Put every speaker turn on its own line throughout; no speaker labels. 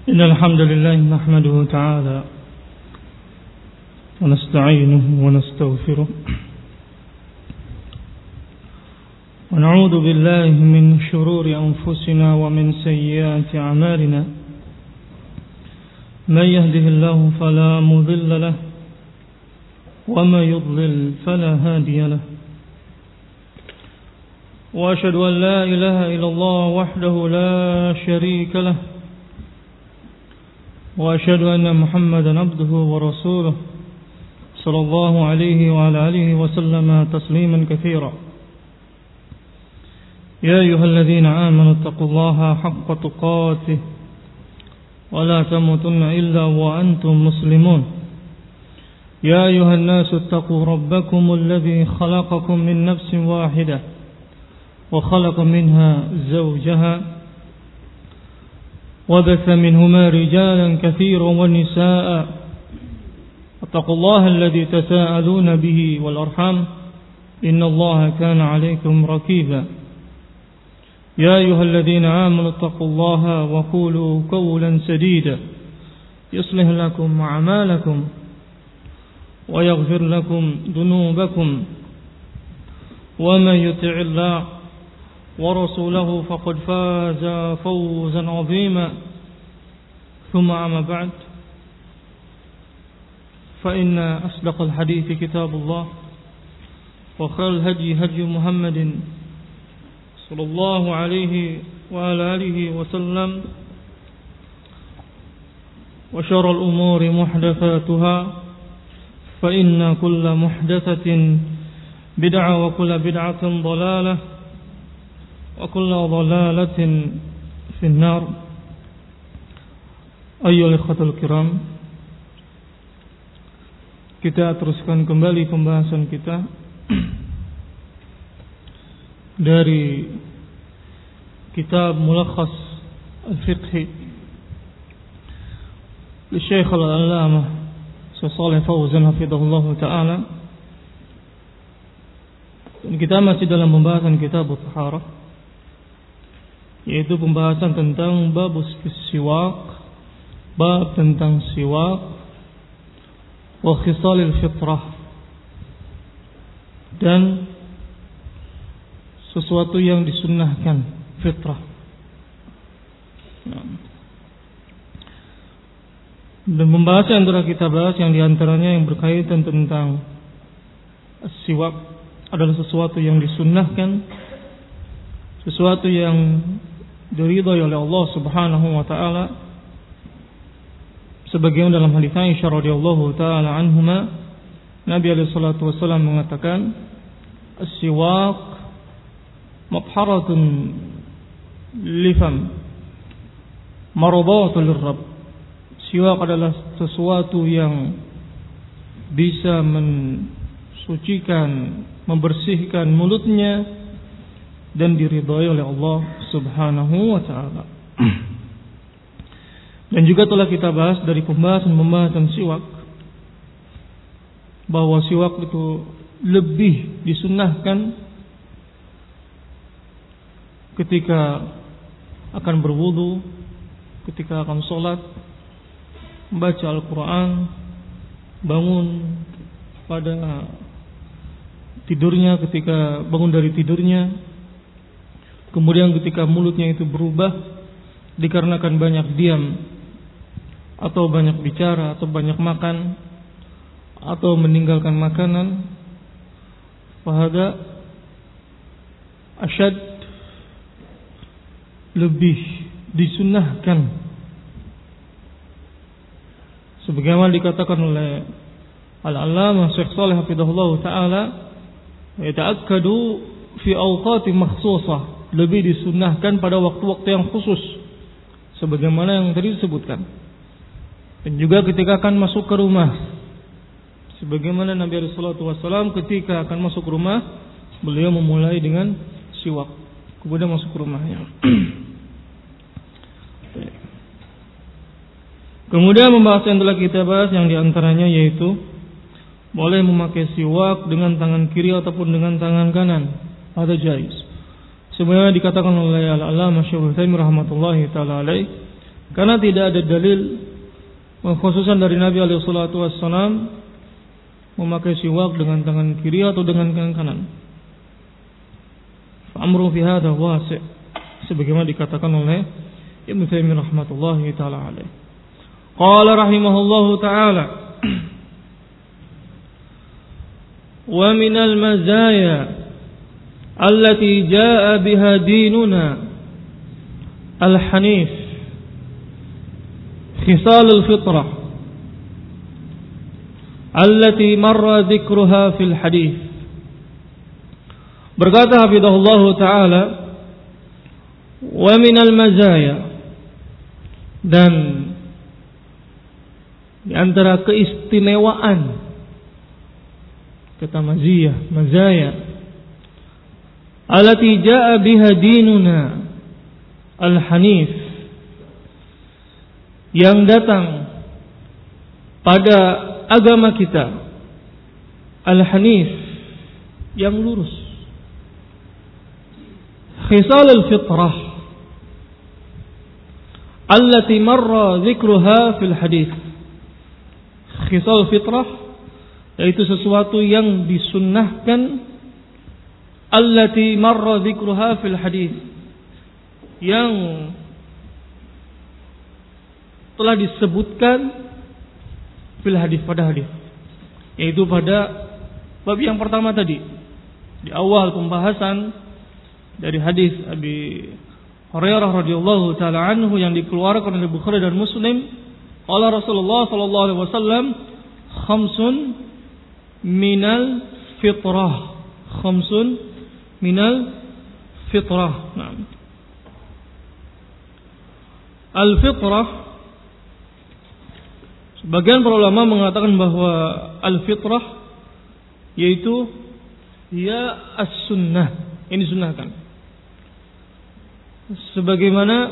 إن الحمد لله نحمده تعالى ونستعينه ونستغفره ونعوذ بالله من شرور أنفسنا ومن سيئات أعمالنا من يهده الله فلا مضل له وما يضلل فلا هادي له وأشهد أن لا إله إلا الله وحده لا شريك له وأشهد أن محمدا عبده ورسوله صلى الله عليه وعلى آله وسلم تسليما كثيرا يا أيها الذين آمنوا اتقوا الله حق تقاته ولا تموتن إلا وأنتم مسلمون يا أيها الناس اتقوا ربكم الذي خلقكم من نفس واحدة وخلق منها زوجها وبث منهما رجالا كثيرا ونساء اتقوا الله الذي تساءلون به والأرحام إن الله كان عليكم رقيبا يا أيها الذين آمنوا اتقوا الله وقولوا قولا سديدا يصلح لكم أعمالكم ويغفر لكم ذنوبكم ومن يطع الله ورسوله فقد فاز فوزا عظيما ثم أما بعد فإن أصدق الحديث كتاب الله وخير الهدي هدي محمد صلى الله عليه وعلى آله وسلم وشر الأمور محدثاتها فإن كل محدثة بدعة وكل بدعة ضلالة وكل ضلالة في النار. أيها الإخوة الكرام, kita teruskan kembali pembahasan kita dari kitab Mulakhas Al-Fiqhi li Syekh Al-Allamah Shalih Fauzan hafizahullah taala. Dan kita masih dalam pembahasan kitab At-Taharah, yaitu pembahasan tentang bab siwak, bab tentang siwak wa khisalil fitrah, dan sesuatu yang disunnahkan fitrah. Dan pembahasan antara kita bahas yang diantaranya yang berkaitan tentang siwak adalah sesuatu yang disunnahkan, sesuatu yang diridhai oleh Allah Subhanahu wa taala, sebagaimana dalam hadis Aisyah radhiyallahu taala anhuma, Nabi alaihi salatu wasallam mengatakan, as-siwak mabharatun lifam maradatul lirabb. Siwak adalah sesuatu yang bisa mensucikan, membersihkan mulutnya dan diridhai oleh Allah Subhanahu wa taala. Dan juga telah kita bahas dari pembahasan siwak bahwa siwak itu lebih disunnahkan ketika akan berwudu, ketika akan sholat, membaca Al-Quran, bangun pada tidurnya, ketika bangun dari tidurnya, kemudian ketika mulutnya itu berubah dikarenakan banyak diam atau banyak bicara atau banyak makan atau meninggalkan makanan, fahada asyad, lebih disunnahkan, sebagaimana dikatakan oleh Al-Allamah Syekh Shalih hafizahullah taala, yata'akkadu fi awqati makhsusah, lebih disunnahkan pada waktu-waktu yang khusus sebagaimana yang tadi disebutkan. Dan juga ketika akan masuk ke rumah, sebagaimana Nabi sallallahu alaihi wasallam ketika akan masuk ke rumah, beliau memulai dengan siwak, kemudian masuk ke rumahnya. Kemudian membahas yang telah kita bahas yang diantaranya yaitu boleh memakai siwak dengan tangan kiri ataupun dengan tangan kanan, ada jaiz. Sebagaimana dikatakan oleh Al-Allamah Syekh Utsaimin rahmatullahi taala alaih, Karena tidak ada dalil khususan dari Nabi alaihi salatu wassalam memakai siwak dengan tangan kiri atau dengan tangan kanan. Amru fi hadha wasi', sebagaimana dikatakan oleh Ibnu Taimiyah rahmatullahi taala alaih. Qala rahimahullahu taala wa minal mazaya allati jaa biha dinuna al-hanif khisal al-fitrah allati marra dzikruha fil hadis. Berkata hafizahullah taala, wa minal mazaya, dan di antara keistimewaan, kata mazaya, allati jaa biha dinuna al-hanif, yang datang pada agama kita al-hanif, yang lurus. Khisal al-fitrah allati marra dzikruha fil hadis. Khisal fitrah yaitu sesuatu yang disunnahkan, allati marra dzikruha fil hadis, yang telah disebutkan fil hadis, pada hadis, yaitu pada bab yang pertama tadi, di awal pembahasan dari hadis Abi Hurairah radhiyallahu taala anhu yang dikeluarkan oleh Bukhari dan Muslim. Qala Rasulullah sallallahu alaihi wasallam, khamsun minal fitrah, khamsun minal fitrah. Nah, al-fitrah, sebagian para ulama mengatakan bahwa al-fitrah yaitu ya as-sunnah, ini sunnahkan. Sebagaimana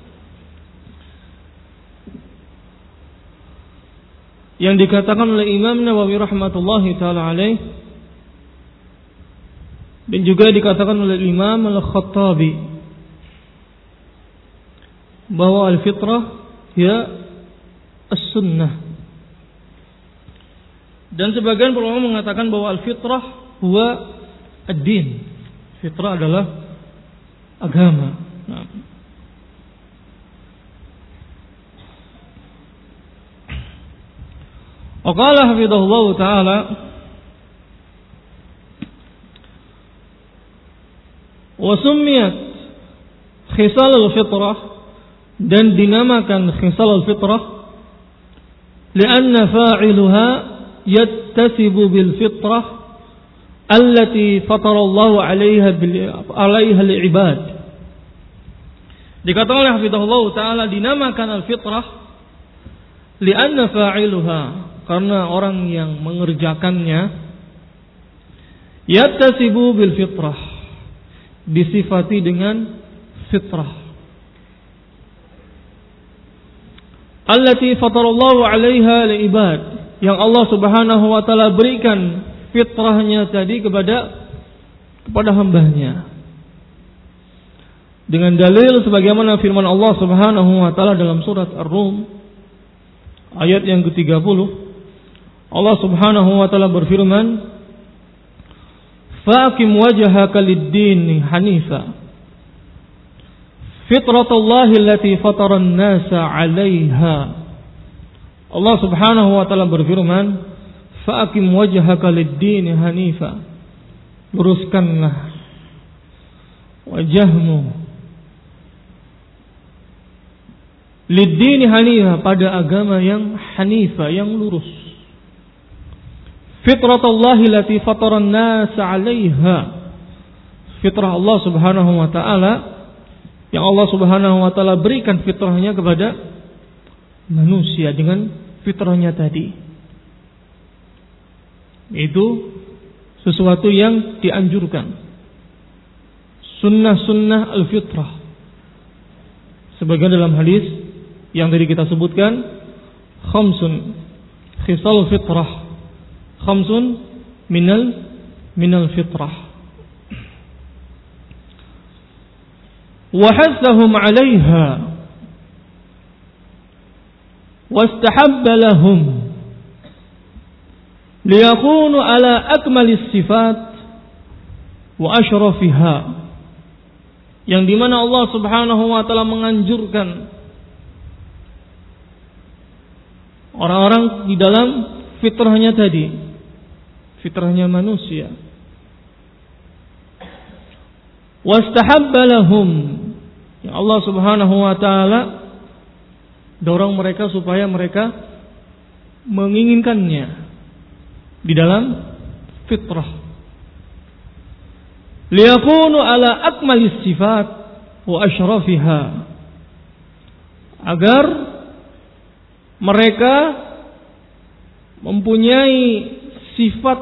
yang dikatakan oleh Imam Nawawi rahmatullahi taala alaih, dan juga dikatakan oleh Imam Al-Khattabi, bahwa al-fitrah ya as-sunnah. Dan sebagian ulama mengatakan bahwa al-fitrah huwa ad-din. Fitrah adalah agama. Nah, waqala hafidhahullah ta'ala, wa summiyat khisal al-fitrah, dan dinamakan khisal al-fitrah lianna fa'iluha yattasibu bil fitrah allati fatarallahu 'alaiha al-ibad. Dikatakan oleh hafizahullah taala dinamakan al-fitrah lianna fa'iluha, karena orang yang mengerjakannya yattasibu bil fitrah, disifati dengan fitrah, allati fatarallahu 'alaiha al-ibad, yang Allah Subhanahu wa taala berikan fitrahnya tadi kepada hambanya, dengan dalil sebagaimana firman Allah Subhanahu wa taala dalam surat Ar-Rum ayat yang ke-30. Allah Subhanahu wa taala berfirman, faqim wajhaka lid-din hanifa fitratallahi allati fatara an-nasa 'alaiha. Allah Subhanahu wa taala berfirman, faqim wajhaka lid-din hanifa, luruskanlah wajahmu lid-din hanifa, pada agama yang hanifa, yang lurus. Fitratallahi allati fatara an-nasa 'alaiha, fitrah Allah Subhanahu wa taala yang Allah Subhanahu wa taala berikan fitrahnya kepada manusia dengan fitrahnya tadi. Itu sesuatu yang dianjurkan, sunnah-sunnah al-fitrah. Sebagian dalam hadis yang tadi kita sebutkan, khamsun khisal fitrah, khamsun minal fitrah, wa hasahum 'alaiha, wastahabba lahum liyakunu ala akmalis sifat wa asyrafiha, yang dimana Allah Subhanahu wa ta'ala menganjurkan orang-orang di dalam fitrahnya tadi, fitrahnya manusia. Wastahabba lahum, yang Allah Subhanahu wa ta'ala dorong mereka supaya mereka menginginkannya di dalam fitrah. Liyakunu ala akmalis sifat wa asyrafiha, agar mereka mempunyai sifat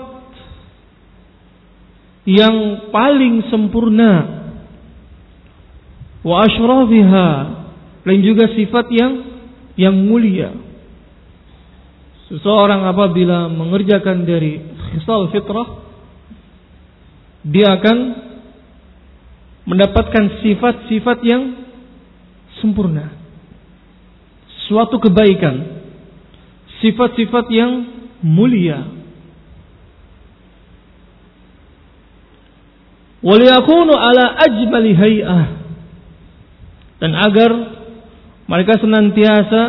yang paling sempurna, wa asyrafiha, dan juga sifat yang mulia. Seseorang apabila mengerjakan dari khisal fitrah, dia akan mendapatkan sifat-sifat yang sempurna, suatu kebaikan, sifat-sifat yang mulia. Waliyakunu ala ajmali hay'ah, dan agar mereka senantiasa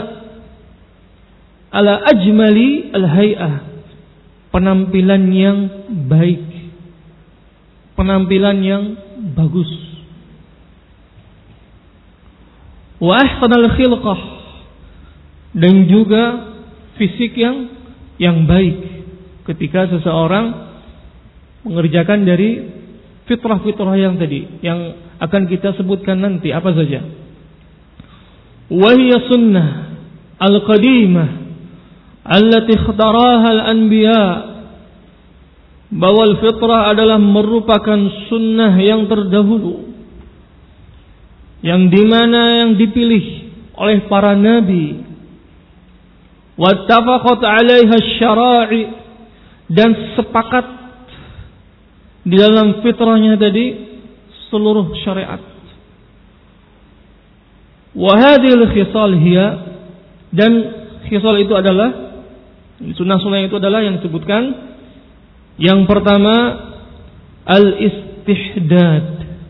ala ajmali al-hay'ah, penampilan yang baik, penampilan yang bagus. Wa ahsanal khilqah, dan juga fisik yang baik ketika seseorang mengerjakan dari fitrah-fitrah yang tadi, yang akan kita sebutkan nanti apa saja. Wa hiya sunnah al-qadimah allati ikhtaraha al-anbiya, bahwa fitrah adalah merupakan sunnah yang terdahulu, yang dimana yang dipilih oleh para nabi. Wattafaqat 'alaiha asy-syara'i, dan sepakat di dalam fitrahnya tadi seluruh syariat. Wa hadhil khisal hiya, dan khisal itu adalah, sunnah-sunnah itu adalah yang disebutkan. Yang pertama, al-istihdad.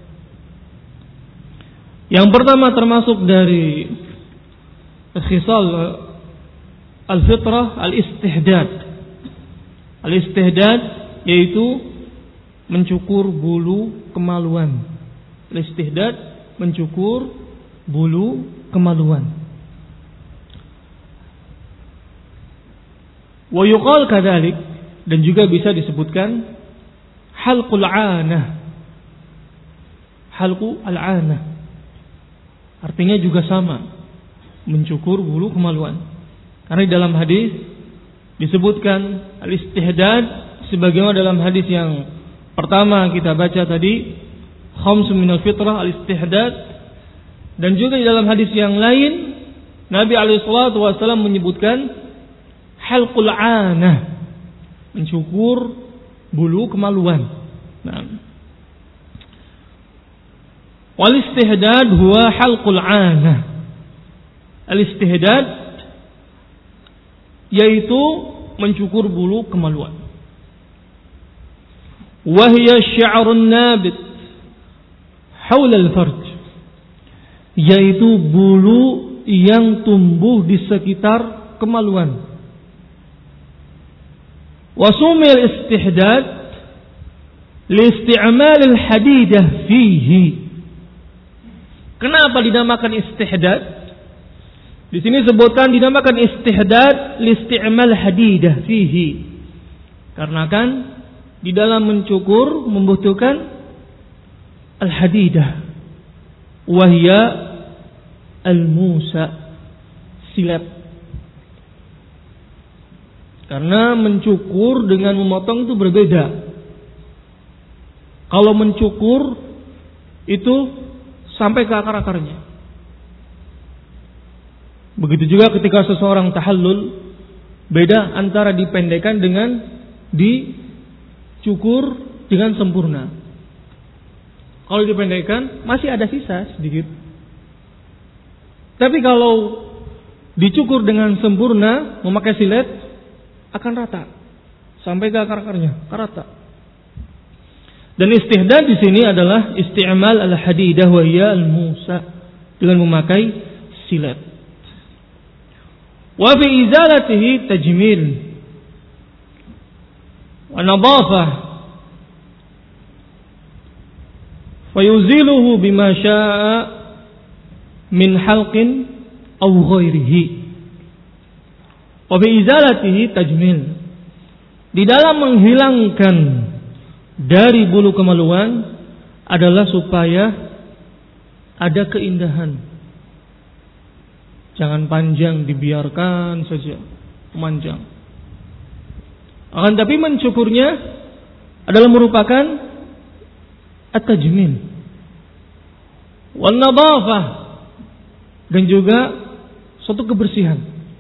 Yang pertama termasuk dari khisal al-fitrah, al-istihdad. Al-istihdad yaitu mencukur bulu kemaluan. Al-istihdad, mencukur bulu kemaluan. Wa yuqal kadzalik, dan juga bisa disebutkan halqul 'anah. Halqu al-'anah artinya juga sama, mencukur bulu kemaluan. Karena di dalam hadis disebutkan al-istihdad, sebagaimana dalam hadis yang pertama kita baca tadi, khamsun minal fitrah al-istihdad, dan juga di dalam hadis yang lain Nabi alaihi salatu wasallam menyebutkan halqul 'anah, mencukur bulu kemaluan. Nah, wal istihdad huwa halqul 'anah. Al-istihdad yaitu mencukur bulu kemaluan. Wa hiya sya'run nabit haula al-farj, yaitu bulu yang tumbuh di sekitar kemaluan. Wasumil istihdad liisti'mal al-hadidah fihi. Kenapa dinamakan istihdad? Di sini sebutkan dinamakan istihdad liisti'mal hadidah fihi, karena kan di dalam mencukur membutuhkan al-hadidah, wahya al-musa, silet. Karena mencukur dengan memotong itu berbeda. Kalau mencukur itu sampai ke akar-akarnya. Begitu juga ketika seseorang tahallul, beda antara dipendekkan dengan dicukur dengan sempurna. Kalau dipendekkan masih ada sisa sedikit. Tapi kalau dicukur dengan sempurna memakai silet, akan rata sampai ke akar-akarnya, rata. Dan istihdad di sini adalah isti'mal al-hadidah wa hiya al-musa, dengan memakai silet. Wa fi izalatihi tajmil wa nadafah fayuziluhu bima syaa min halqin aw ghairihi. Wa bi izalatihi tajmil, di dalam menghilangkan dari bulu kemaluan adalah supaya ada keindahan. Jangan panjang, dibiarkan saja memanjang. Akan tapi mencukurnya adalah merupakan at-tajmil wal nadafah, dan juga suatu kebersihan.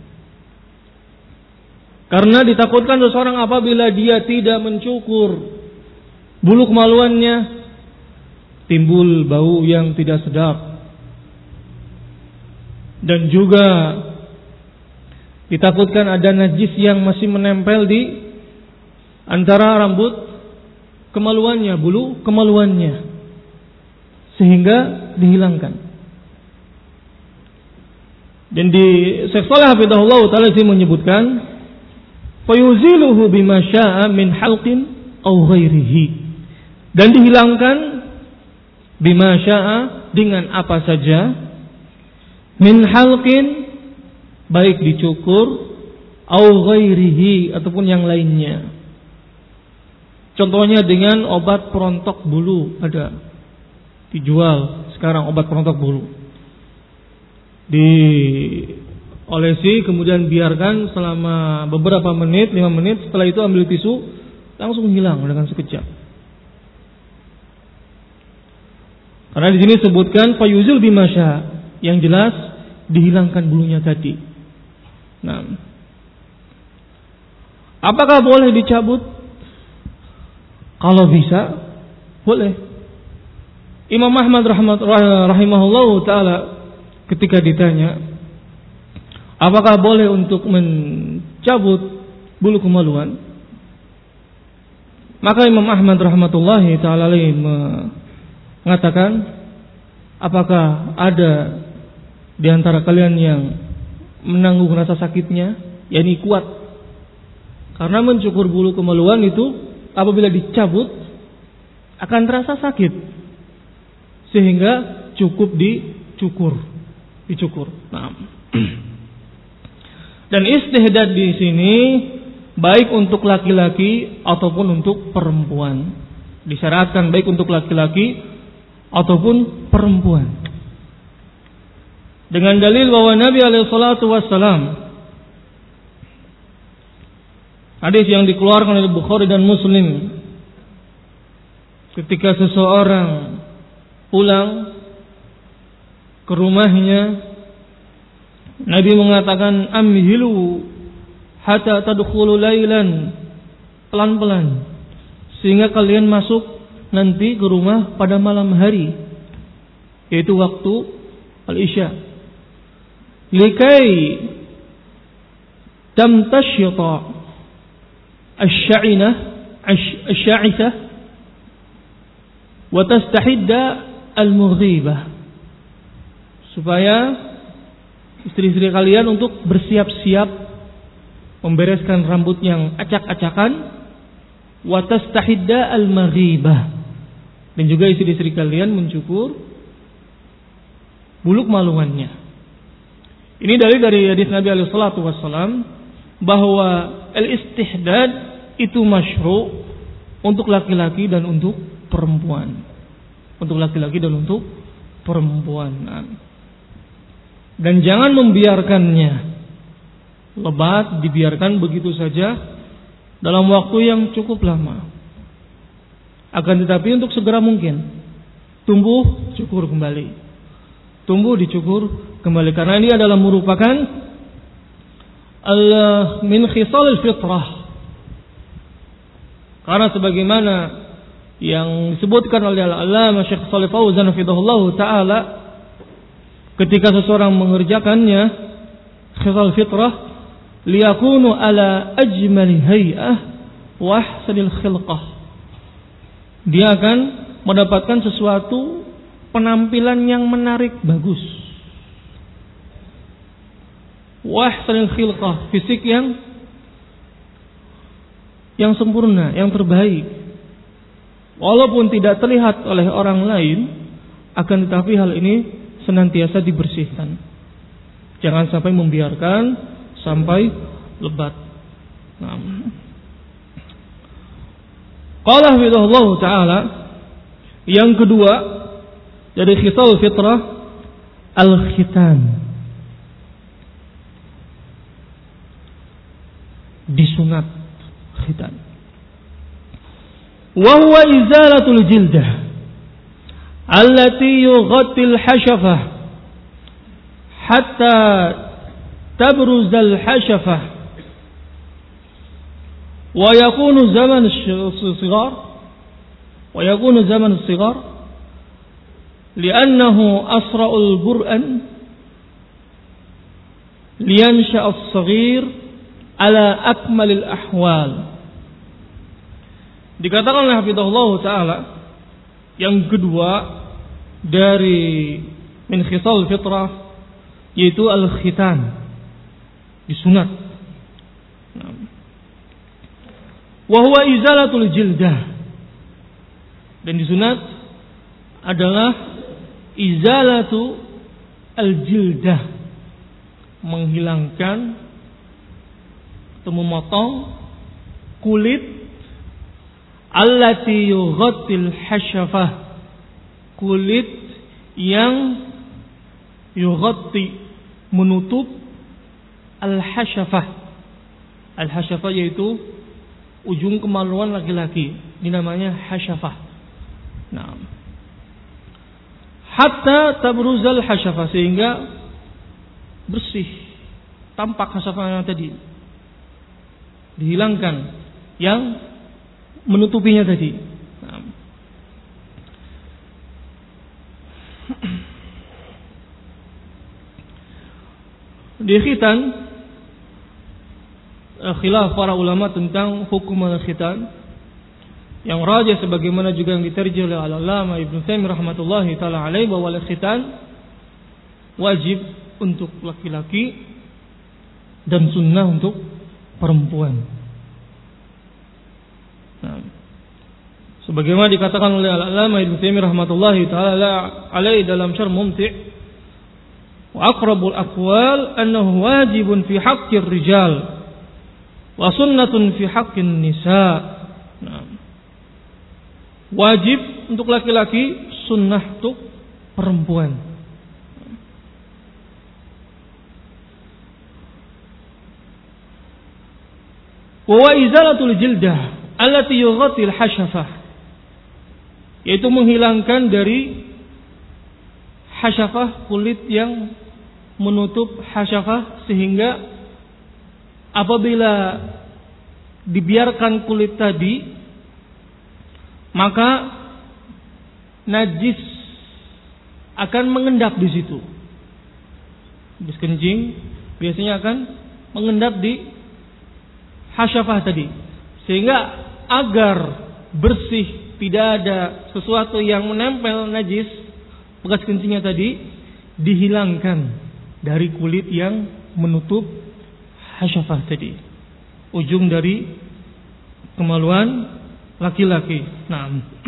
Karena ditakutkan seseorang apabila dia tidak mencukur bulu kemaluannya, timbul bau yang tidak sedap. Dan juga ditakutkan ada najis yang masih menempel di antara rambut kemaluannya, bulu kemaluannya, sehingga dihilangkan. Dan di Syekh Shalih hafizahullah taala ini menyebutkan fayuziluhu bima syaa min halqin aw ghairihi, dan dihilangkan bima syaa, dengan apa saja, min halqin, baik dicukur, aw ghairihi, ataupun yang lainnya. Contohnya dengan obat perontok bulu, ada dijual sekarang obat perontok bulu, diolesi kemudian biarkan selama beberapa menit, 5 menit, setelah itu ambil tisu, langsung hilang dengan sekejap. Karena di sini sebutkan fayuzul bimasya, yang jelas dihilangkan bulunya tadi. Nah, apakah boleh dicabut? Kalau bisa, boleh. Imam Ahmad rahimahullahu taala ketika ditanya apakah boleh untuk mencabut bulu kemaluan, maka Imam Ahmad rahmatullahi taala alaihi mengatakan, apakah ada di antara kalian yang menanggung rasa sakitnya, yakni kuat? Karena mencukur bulu kemaluan itu apabila dicabut akan terasa sakit, sehingga cukup dicukur. Nah, dan istihdad di sini baik untuk laki-laki ataupun untuk perempuan. Disyaratkan baik untuk laki-laki ataupun perempuan. Dengan dalil bahwa Nabi alaihi salatu wassalam, hadis yang dikeluarkan oleh Bukhari dan Muslim, ketika seseorang pulang ke rumahnya, Nabi mengatakan amhilu hatta tadkhulu lailan, pelan-pelan sehingga kalian masuk nanti ke rumah pada malam hari, yaitu waktu al-isya, likai tamtashyita asy-sya'ithah wa tastahidda al-mughibah, supaya istri-istri kalian untuk bersiap-siap membereskan rambut yang acak-acakan, wa tastahidda al-mughibah, dan juga istri-istri kalian mencukur bulu kemaluannya. Ini dari hadis Nabi alaihi salatu wassalam bahwa al-istihdad itu masyru' untuk laki-laki dan untuk perempuan. Untuk laki-laki dan untuk perempuan. Dan jangan membiarkannya lebat, dibiarkan begitu saja dalam waktu yang cukup lama. Akan tetapi untuk segera mungkin tumbuh, cukur kembali. Tumbuh, dicukur kembali. Karena ini adalah merupakan min khisalil fitrah. Karena sebagaimana yang disebutkan oleh Al-Allamah Syekh Shalih Fauzan hafizahullah taala, ketika seseorang mengerjakannya khisal fitrah liyakunu ala ajmali hay'ah wa ahsanil khilqah. Dia akan mendapatkan sesuatu penampilan yang menarik, bagus. Wa ahsanil khilqah, fisik yang sempurna, yang terbaik. Walaupun tidak terlihat oleh orang lain, akan tetapi hal ini senantiasa dibersihkan. Jangan sampai membiarkan sampai lebat. Qala hafizahullah ta'ala, yang kedua dari khisal fitrah al-khitan, disunat khitan. Wa huwa izalatul jildah allati yughatti al-hashafah hatta tabruz al-hashafah wa yakunu zaman as-sighar li'annahu asra'ul bur'an liyansha as-saghir ala akmalil ahwal. Dikatakan oleh hafizahullah ta'ala, yang kedua dari min khisal fitrah yaitu al-khitan, disunat. Wa huwa izalatul jildah, dan disunat adalah izalatu al-jildah, menghilangkan atau memotong kulit allati yughattil hashafah, kulit yang yughatti, menutup al-hashafah. Al-hashafah yaitu ujung kemaluan laki-laki, ini namanya hashafah. Nah, hatta tabruzal hashafah, sehingga bersih, tampak hashafahnya tadi, dihilangkan yang menutupinya tadi. Nah. Di khitan, khilaf para ulama tentang hukum al-khitan. Yang rajih sebagaimana juga yang diterjemah oleh Al-Allamah Ibnu Taimiyah rahmatullahi taala alaihi, bahwa al-khitan wajib untuk laki-laki dan sunnah untuk perempuan. Nah, sebagaimana dikatakan oleh Al-Allamah Ibnu Taimiyah rahmatullahi taala alaihi dalam Syarh Mumti', wa aqrabul aqwal annahu wajibun fi haqqir rijal wa sunnatun fi haqqin nisa. Nah, wajib untuk laki-laki, sunnah untuk perempuan. Wa izalatul jildah allati yughatti al-hashafah, yaitu menghilangkan dari hashafah, kulit yang menutup hashafah, sehingga apabila dibiarkan kulit tadi, maka najis akan mengendap di situ. Habis kencing biasanya akan mengendap di hashafah tadi, sehingga agar bersih, tidak ada sesuatu yang menempel najis bekas kencingnya tadi, dihilangkan dari kulit yang menutup hashafah tadi, ujung dari kemaluan laki-laki. Nah,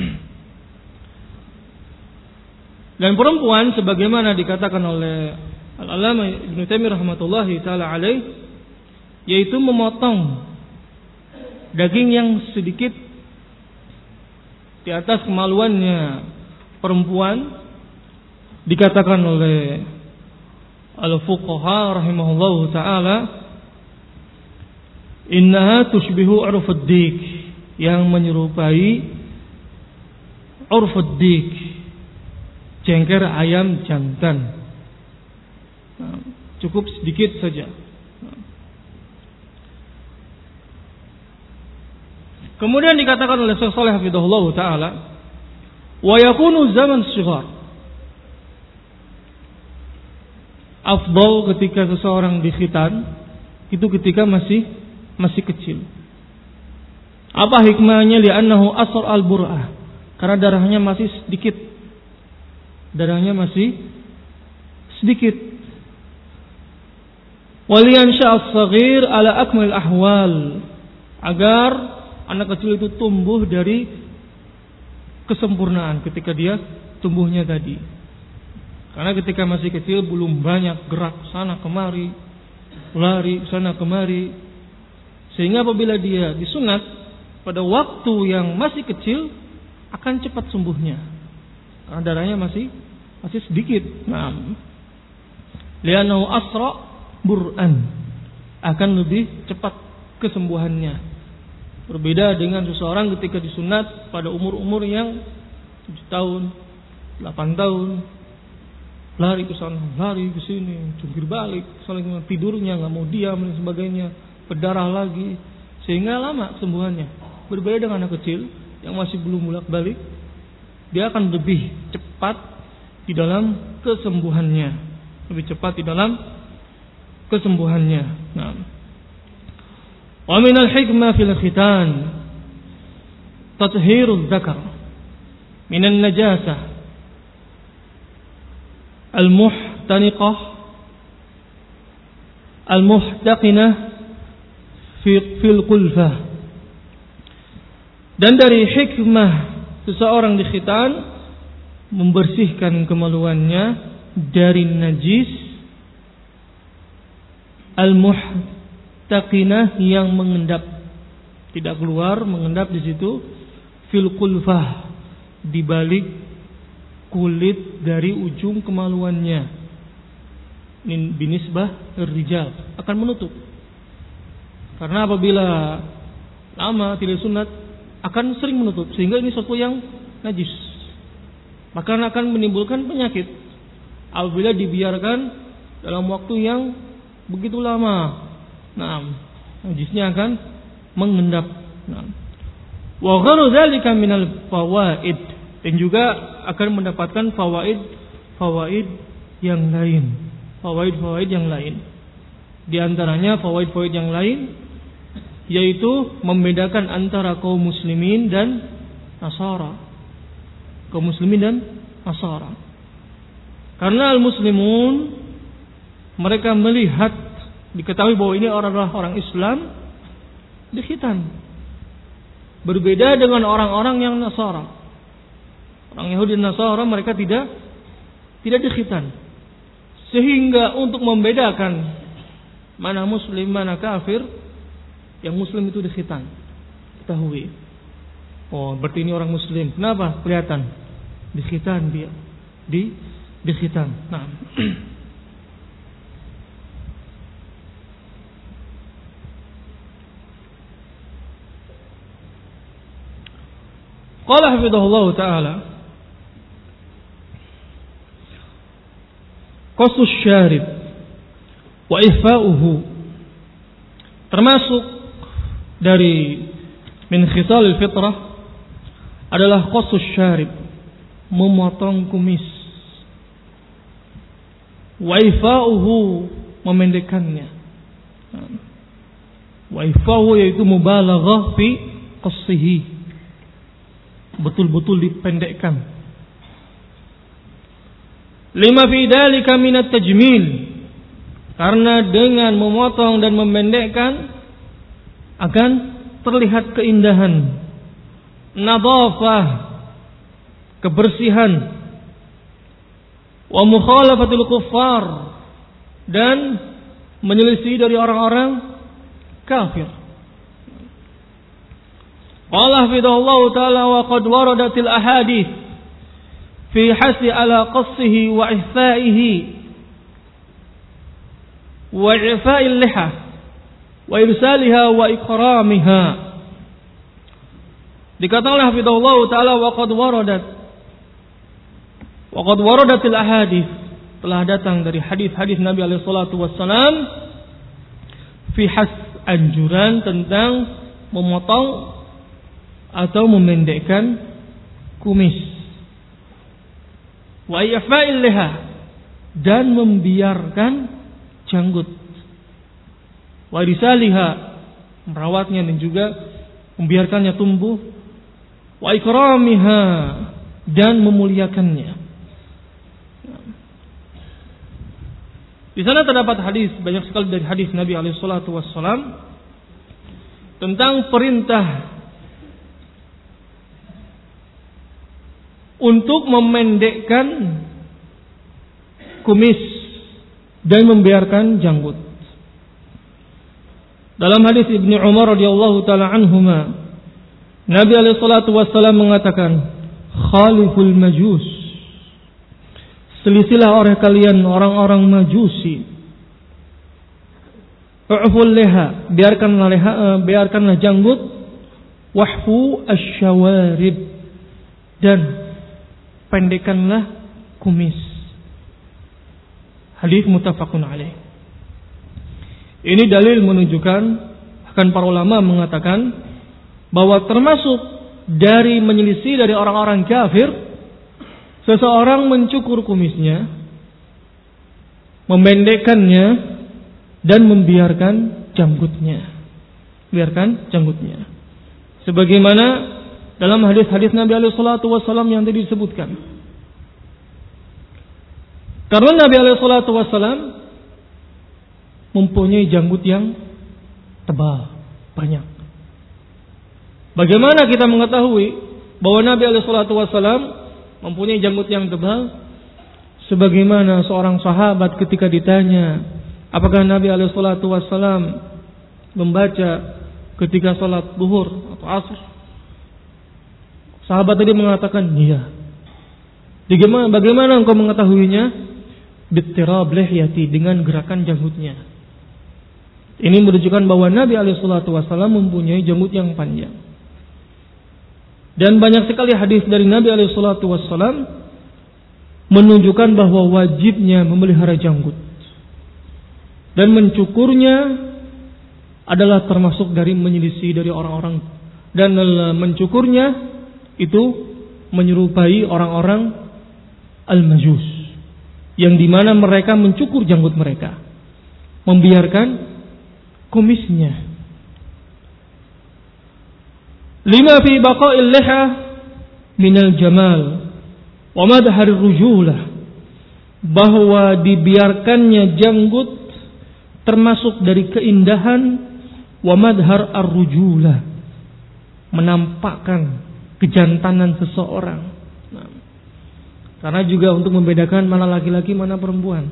dan perempuan sebagaimana dikatakan oleh Al-Allamah Ibnu Taimiyah rahmatullahi taala alaih, yaitu memotong daging yang sedikit di atas kemaluannya perempuan. Dikatakan oleh al-fuqaha rahimahullahu taala, innaha tushbihu urfud dik, yang menyerupai urfud dik, jengker ayam jantan. Nah, cukup sedikit saja. Kemudian dikatakan oleh Syekh Shalih hafizahullah taala, wa yakunu zaman shighar, afdal ketika seseorang dikhitan itu ketika masih kecil. Apa hikmahnya? Li'annahu asar al-bur'ah, karena darahnya masih sedikit. Darahnya masih sedikit. Waliyansha as-saghir ala akmal ahwal, agar anak kecil itu tumbuh dari kesempurnaan ketika dia tumbuhnya tadi. Karena ketika masih kecil belum banyak gerak sana kemari, lari sana kemari, sehingga apabila dia disunat pada waktu yang masih kecil akan cepat sembuhnya, karena darahnya masih sedikit. Li'annahu asra bur'an, akan lebih cepat kesembuhannya. Berbeda dengan seseorang ketika disunat pada umur-umur yang 7 tahun, 8 tahun, lari ke sana, lari ke sini, jungkir balik, saling tidurnya nggak mau diam dan sebagainya, berdarah lagi, sehingga lama kesembuhannya. Berbeda dengan anak kecil yang masih belum bolak-balik, dia akan lebih cepat di dalam kesembuhannya, lebih cepat di dalam kesembuhannya. Wa min al-hikmah fil khitan tathhiruz zakar min an-najasah al-muhtaniqah al-muhtaqinah fil qulfah. Dan dari hikmah seseorang dikhitan, membersihkan kemaluannya dari najis al-muhtaqinah, yang mengendap, tidak keluar, mengendap di situ, fil qulfah, di balik kulit dari ujung kemaluannya, binisbah rijal, akan menutup. Karena apabila lama tidak sunat akan sering menutup, sehingga ini sesuatu yang najis, maka akan menimbulkan penyakit apabila dibiarkan dalam waktu yang begitu lama. Najisnya akan mengendap. Wa ghairu dzalika minal fawaid, dan juga akan mendapatkan fawaid yang lain. Fawaid yang lain. Di antaranya fawaid yang lain yaitu membedakan antara kaum muslimin dan Nasara. Kaum muslimin dan Nasara. Karena al-muslimun, mereka melihat, diketahui bahwa ini adalah orang Islam, dikhitan. Berbeda dengan orang-orang yang Nasara. Orang Yahudi dan Nasara, mereka tidak dikhitan. Sehingga untuk membedakan mana muslim, mana kafir, yang muslim itu dikhitan. Ketahui, oh berarti ini orang muslim. Kenapa? Kelihatan dikhitan dia. Dikhitan. Qala hafidhahullah ta'ala, qasus syarib wa ihfa'uhu, termasuk dari min khisalil fitrah adalah qasus syarib, memotong kumis, wa ifa'uhu, memendekkannya. Wa ifa'uhu yaitu mubalaghah fi qassihi, betul-betul dipendekkan. Lima fi dzalika minat tajmil, karena dengan memotong dan memendekkan akan terlihat keindahan, nadhafah, kebersihan, wa mukhalafatul kuffar, dan menyelisih dari orang-orang kafir. Qala hafidhahullahu ta'ala, wa qad waradatil ahadits fi hasi ala qassihi wa ihfa'ihi wa i'fa'il liha wa irsaliha wa ikramiha. Dikatakan oleh hafidhahullahu ta'ala, wa qad waradatil ahadits, telah datang dari hadis-hadis Nabi alaihi salatu wassalam, fi has, anjuran tentang memotong atau memendekkan kumis, wa ifa'il liha, dan membiarkan janggut. Wa irsaliha, merawatnya dan juga membiarkannya tumbuh. Wa ikramiha, dan memuliakannya. Di sana terdapat hadis, banyak sekali dari hadis Nabi alaihi salatu wassalam tentang perintah untuk memendekkan kumis dan membiarkan janggut. Dalam hadis Ibnu Umar radhiyallahu taala anhuma, Nabi alaihi salatu wassalam mengatakan, "Khaliful majus." Selisilah oleh kalian orang-orang Majusi. U'ful liha, biarkanlah janggut. Wahfu asyawarib, dan pendekkanlah kumis. Hadis muttafaqun alaih. Ini dalil menunjukkan, akan para ulama mengatakan bahwa termasuk dari menyelisih dari orang-orang kafir, seseorang mencukur kumisnya, memendekkannya, dan membiarkan janggutnya. Biarkan janggutnya. Sebagaimana dalam hadis-hadis Nabi alaihi salatu wassalam yang tadi disebutkan. Karena Nabi alaihi salatu wassalam mempunyai janggut yang tebal, banyak. Bagaimana kita mengetahui bahwa Nabi alaihi salatu wassalam mempunyai janggut yang tebal? Sebagaimana seorang sahabat ketika ditanya, apakah Nabi alaihi salatu wassalam membaca ketika salat zuhur atau asar? Sahabat tadi mengatakan, iya. Bagaimana engkau mengetahuinya? Bittirab lihyati, dengan gerakan janggutnya. Ini menunjukkan bahwa Nabi alaihi salatu wassalam mempunyai janggut yang panjang. Dan banyak sekali hadis dari Nabi alaihi salatu wassalam menunjukkan bahwa wajibnya memelihara janggut. Dan mencukurnya adalah termasuk dari menyelisih dari orang-orang. Dan mencukurnya itu menyerupai orang-orang al-majus, yang dimana mereka mencukur janggut mereka, membiarkan kumisnya. Lima fi baqa'il liha minal jamal wa madhar rujulah, bahwa dibiarkannya janggut termasuk dari keindahan, wa madhar ar-rujulah, menampakkan kejantanan seseorang. Nah, karena juga untuk membedakan mana laki-laki mana perempuan.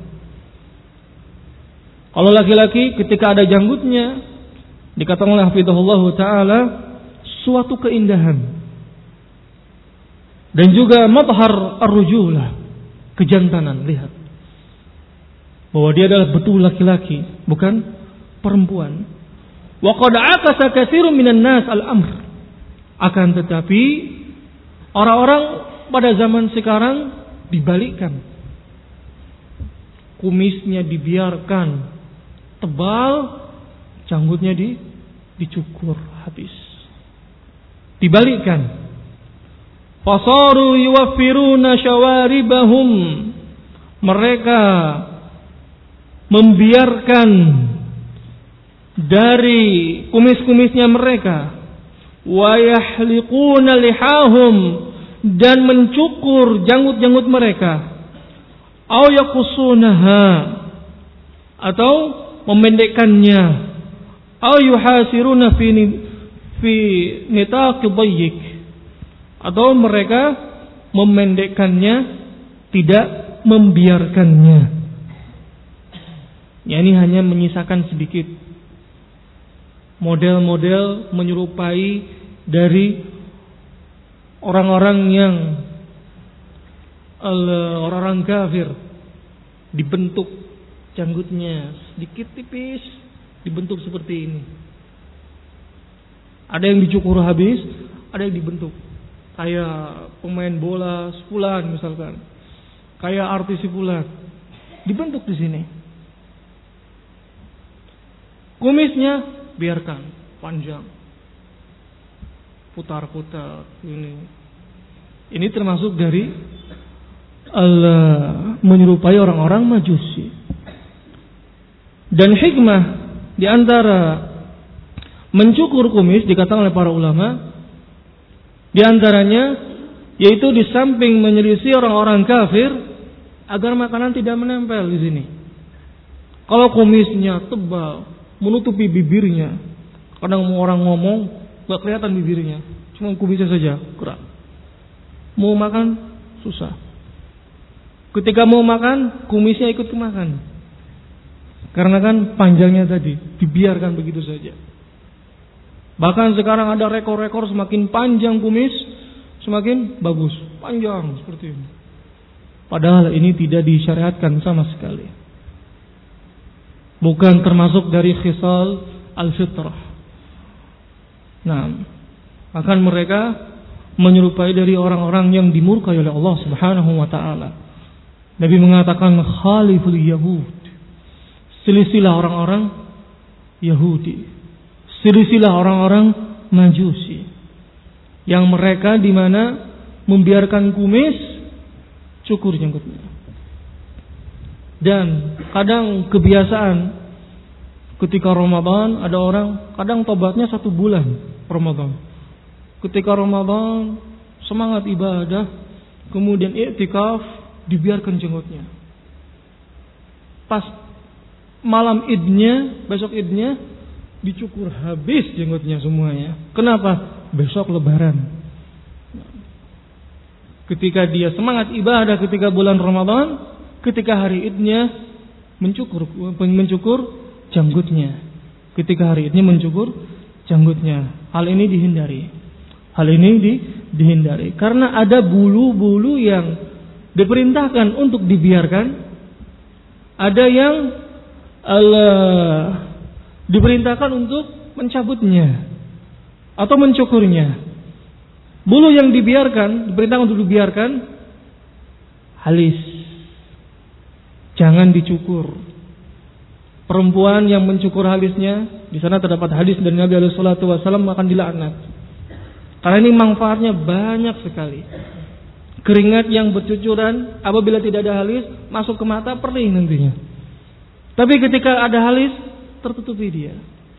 Kalau laki-laki ketika ada janggutnya, dikatakan oleh hafizahullah taala, suatu keindahan. Dan juga madhar ar-rujulah, kejantanan, lihat bahwa dia adalah betul laki-laki, bukan perempuan. Wa qad akasa katsirun minan nas al-amr. Akan tetapi orang-orang pada zaman sekarang dibalikkan. Kumisnya dibiarkan tebal, janggutnya dicukur habis. Dibalikkan. Fasaru yuwaffiruna syawaribahum. Mereka membiarkan dari kumis-kumisnya mereka. Wa yahliquna lihahum, dan mencukur janggut-janggut mereka. Au yaqusunaha, atau memendekkannya. Au yuhasiruna fi nitaq dayyiq, atau mereka memendekkannya, tidak membiarkannya. Ya, ini hanya menyisakan sedikit model-model menyerupai dari orang-orang yang orang-orang kafir, dibentuk janggutnya sedikit tipis, dibentuk seperti ini. Ada yang dicukur habis, ada yang dibentuk kayak pemain bola sepulan misalkan, kayak artis sepulan, dibentuk di sini. Kumisnya biarkan panjang, putar-putar ini. Ini termasuk dari menyerupai orang-orang Majusi. Dan hikmah di antara mencukur kumis dikatakan oleh para ulama, di antaranya yaitu di samping menyelisih orang-orang kafir agar makanan tidak menempel di sini. Kalau kumisnya tebal menutupi bibirnya, kadang orang ngomong gak kelihatan bibirnya, cuma kumisnya saja gerak. Mau makan susah. Ketika mau makan, kumisnya ikut kemakan. Karena kan panjangnya tadi dibiarkan begitu saja. Bahkan sekarang ada rekor-rekor, semakin panjang kumis semakin bagus, panjang seperti ini. Padahal ini tidak disyariatkan sama sekali. Bukan termasuk dari khisal al-fitrah. Nah, akan mereka menyerupai dari orang-orang yang dimurkai oleh Allah Subhanahu wa taala. Nabi mengatakan khaliful yahud. Selisilah orang-orang Yahudi. Selisilah orang-orang Majusi. Yang mereka di mana membiarkan kumis, cukur jenggotnya. Dan kadang kebiasaan ketika Ramadan ada orang kadang tobatnya 1 bulan Ramadan. Ketika Ramadan semangat ibadah, kemudian i'tikaf, dibiarkan jenggotnya. Pas malam idnya, besok idnya dicukur habis jenggotnya semuanya. Kenapa? Besok lebaran. Ketika dia semangat ibadah ketika bulan Ramadan, ketika hari idnya mencukur janggutnya. Ketika hari idnya mencukur janggutnya. Hal ini dihindari. Dihindari karena ada bulu-bulu yang diperintahkan untuk dibiarkan, ada yang diperintahkan untuk mencabutnya atau mencukurnya. Bulu yang diperintahkan untuk dibiarkan halis, jangan dicukur. Perempuan yang mencukur halisnya, di sana terdapat hadis dari Nabi SAW akan dilaknat. Karena ini manfaatnya banyak sekali. Keringat yang bercucuran apabila tidak ada halis masuk ke mata perih nantinya. Tapi ketika ada halis tertutupi dia.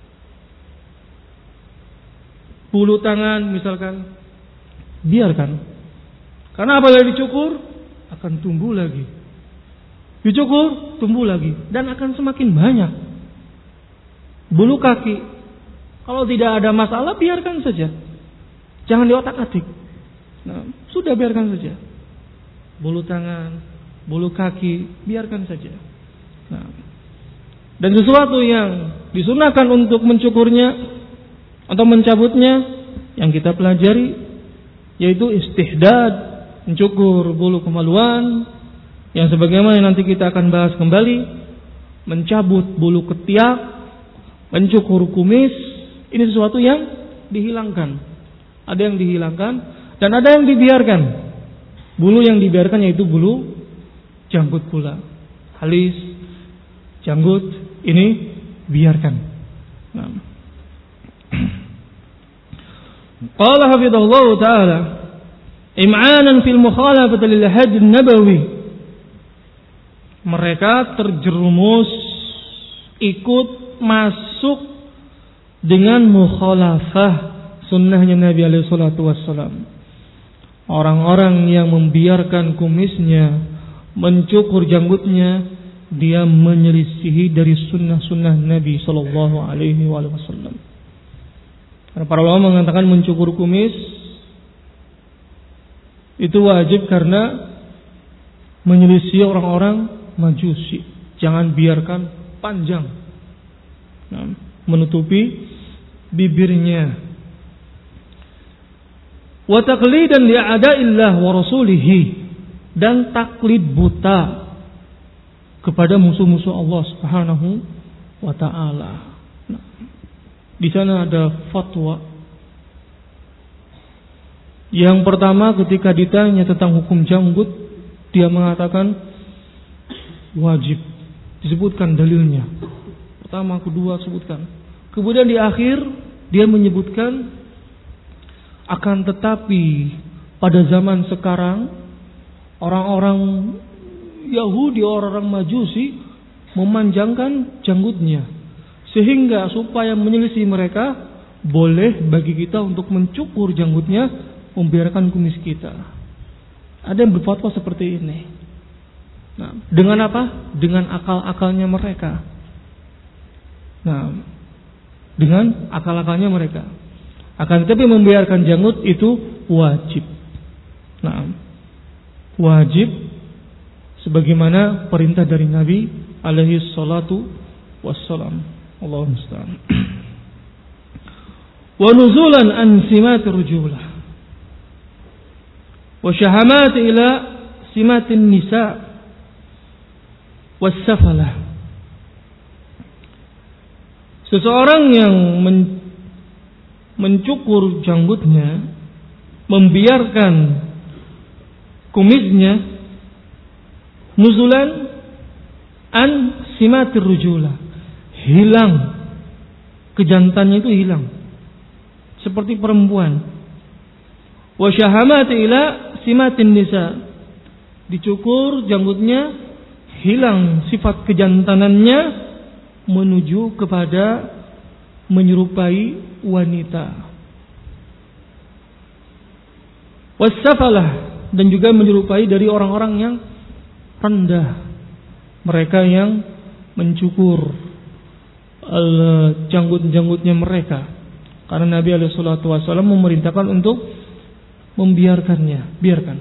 Bulu tangan misalkan biarkan. Karena apabila dicukur akan tumbuh lagi. Dicukur tumbuh lagi dan akan semakin banyak. Bulu kaki kalau tidak ada masalah biarkan saja. Jangan diotak-atik. Nah, sudah biarkan saja. Bulu tangan, bulu kaki, biarkan saja. Nah, dan sesuatu yang disunahkan untuk mencukurnya atau mencabutnya yang kita pelajari yaitu istihdad, mencukur bulu kemaluan, yang sebagaimana nanti kita akan bahas kembali, mencabut bulu ketiak, mencukur kumis, ini sesuatu yang dihilangkan. Ada yang dihilangkan dan ada yang dibiarkan. Bulu yang dibiarkan yaitu bulu janggut pula. Halis, janggut ini biarkan. Nah. Qala hafidhahullah ta'ala im'anan fil mukhalafati lil hadj an-nabawi. Mereka terjerumus ikut masuk dengan mukhalafah sunnahnya Nabi alaihi salatu wassalam. Orang-orang yang membiarkan kumisnya, mencukur janggutnya, dia menyelisihi dari sunnah-sunnah Nabi sallallahu alaihi wasallam. Para ulama mengatakan mencukur kumis itu wajib karena menyelisihi orang-orang Majusi. Jangan biarkan panjang, menutupi bibirnya. Wa taqlidan li a'da'illah wa rasulihi, dan taklid buta kepada musuh-musuh Allah Subhanahu wa taala. Nah, di sana ada fatwa. Yang pertama ketika ditanya tentang hukum janggut, dia mengatakan wajib. Disebutkan dalilnya. Pertama, kedua sebutkan. Kemudian di akhir dia menyebutkan akan tetapi pada zaman sekarang orang-orang Yahudi, orang-orang Majusi memanjangkan janggutnya, sehingga supaya menyelisih mereka, boleh bagi kita untuk mencukur janggutnya, membiarkan kumis kita. Ada yang berfatwa seperti ini. Nah, dengan apa? Dengan akal-akalnya mereka. Nah, dengan akal-akalnya mereka. Akan tetapi membiarkan janggut itu wajib. Nah, wajib sebagaimana perintah dari Nabi alaihi salatu wassalam. Allahu musta'an. Wa nuzulan an simat rujulah wa syahamat ila simatin nisa was-safalah. Seseorang yang mencukur janggutnya, membiarkan kumisnya, nuzulan an simatir rujulah, hilang kejantannya, itu hilang seperti perempuan. Wa syahamat ila simatin nisa, dicukur janggutnya, hilang sifat kejantanannya, menuju kepada menyerupai wanita. Was-safalah, dan juga menyerupai dari orang-orang yang rendah, mereka yang mencukur janggut-janggutnya mereka. Karena Nabi alaihi salatu wasallam memerintahkan untuk membiarkannya, biarkan.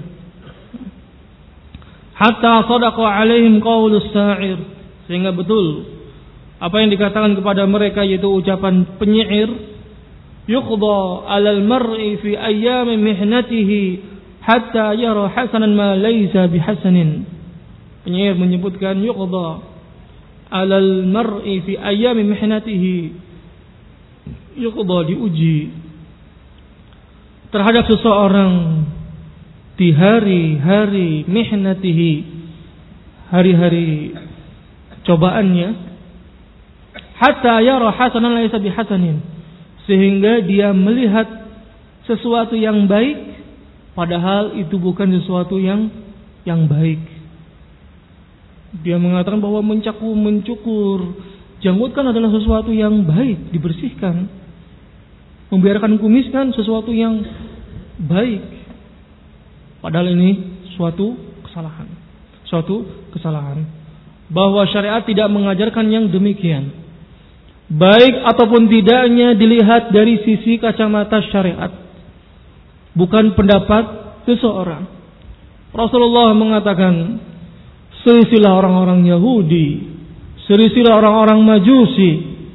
Hatta sadaqa alaihim qaulus sa'ir, sehingga betul apa yang dikatakan kepada mereka, yaitu ucapan penyair, yuqda 'alal mar'i fi ayyami mihnatihi hatta yara hasanan ma laysa bihasanin. Penyair menyebutkan yuqda 'alal mar'i fi ayyami mihnatihi, yuqda, diuji terhadap seseorang di hari-hari mihnatihi, hari-hari cobaannya, hatta yara hasanan laysa bihasanin, sehingga dia melihat sesuatu yang baik padahal itu bukan sesuatu yang baik. Dia mengatakan bahwa mencukur janggut kan adalah sesuatu yang baik, dibersihkan. Membiarkan kumis kan sesuatu yang baik, padahal ini suatu kesalahan. Bahwa syariat tidak mengajarkan yang demikian. Baik ataupun tidaknya dilihat dari sisi kacamata syariat, bukan pendapat seseorang. Rasulullah mengatakan, selisilah orang-orang Yahudi, selisilah orang-orang Majusi,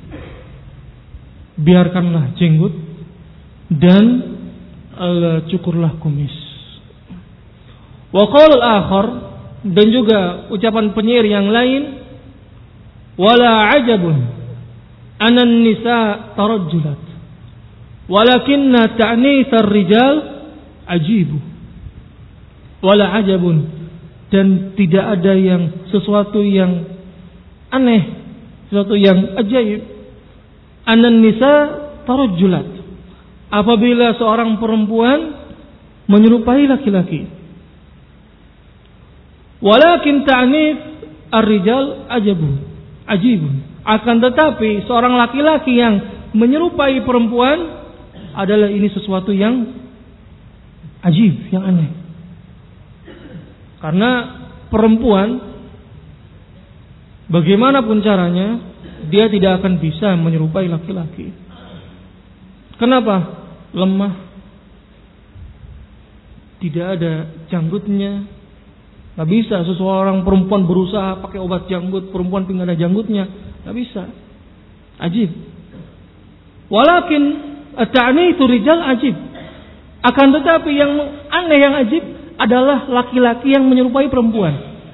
biarkanlah jenggut dan cukurlah kumis. Wa qaul akhar, dan juga ucapan penyair yang lain, wala ajabun anan nisa tarajjulat walakinna ta'nitsar rijal ajibu. Wala ajabun, dan tidak ada yang sesuatu yang aneh, sesuatu yang ajaib, anan nisa tarajjulat, apabila seorang perempuan menyerupai laki-laki. Walakin ta'nits ar-rijal ajibun. Akan tetapi seorang laki-laki yang menyerupai perempuan adalah ini sesuatu yang ajib, yang aneh. Karena perempuan bagaimanapun caranya dia tidak akan bisa menyerupai laki-laki. Kenapa? Lemah, tidak ada janggutnya. Gak bisa seseorang perempuan berusaha pakai obat janggut, perempuan tinggal ada janggutnya, gak bisa. Ajib. Walakin at-ta'nitu rijal ajib. Akan tetapi yang aneh, yang ajib adalah laki-laki yang menyerupai perempuan.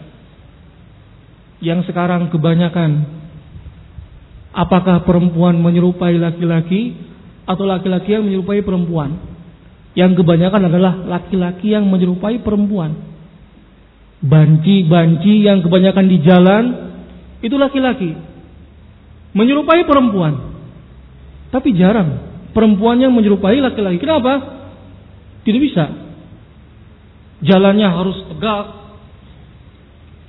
Yang sekarang kebanyakan, apakah perempuan menyerupai laki-laki atau laki-laki yang menyerupai perempuan? Yang kebanyakan adalah laki-laki yang menyerupai perempuan. Banci-banci yang kebanyakan di jalan itu laki-laki menyerupai perempuan, tapi jarang perempuan yang menyerupai laki-laki. Kenapa? Tidak bisa. Jalannya harus tegak,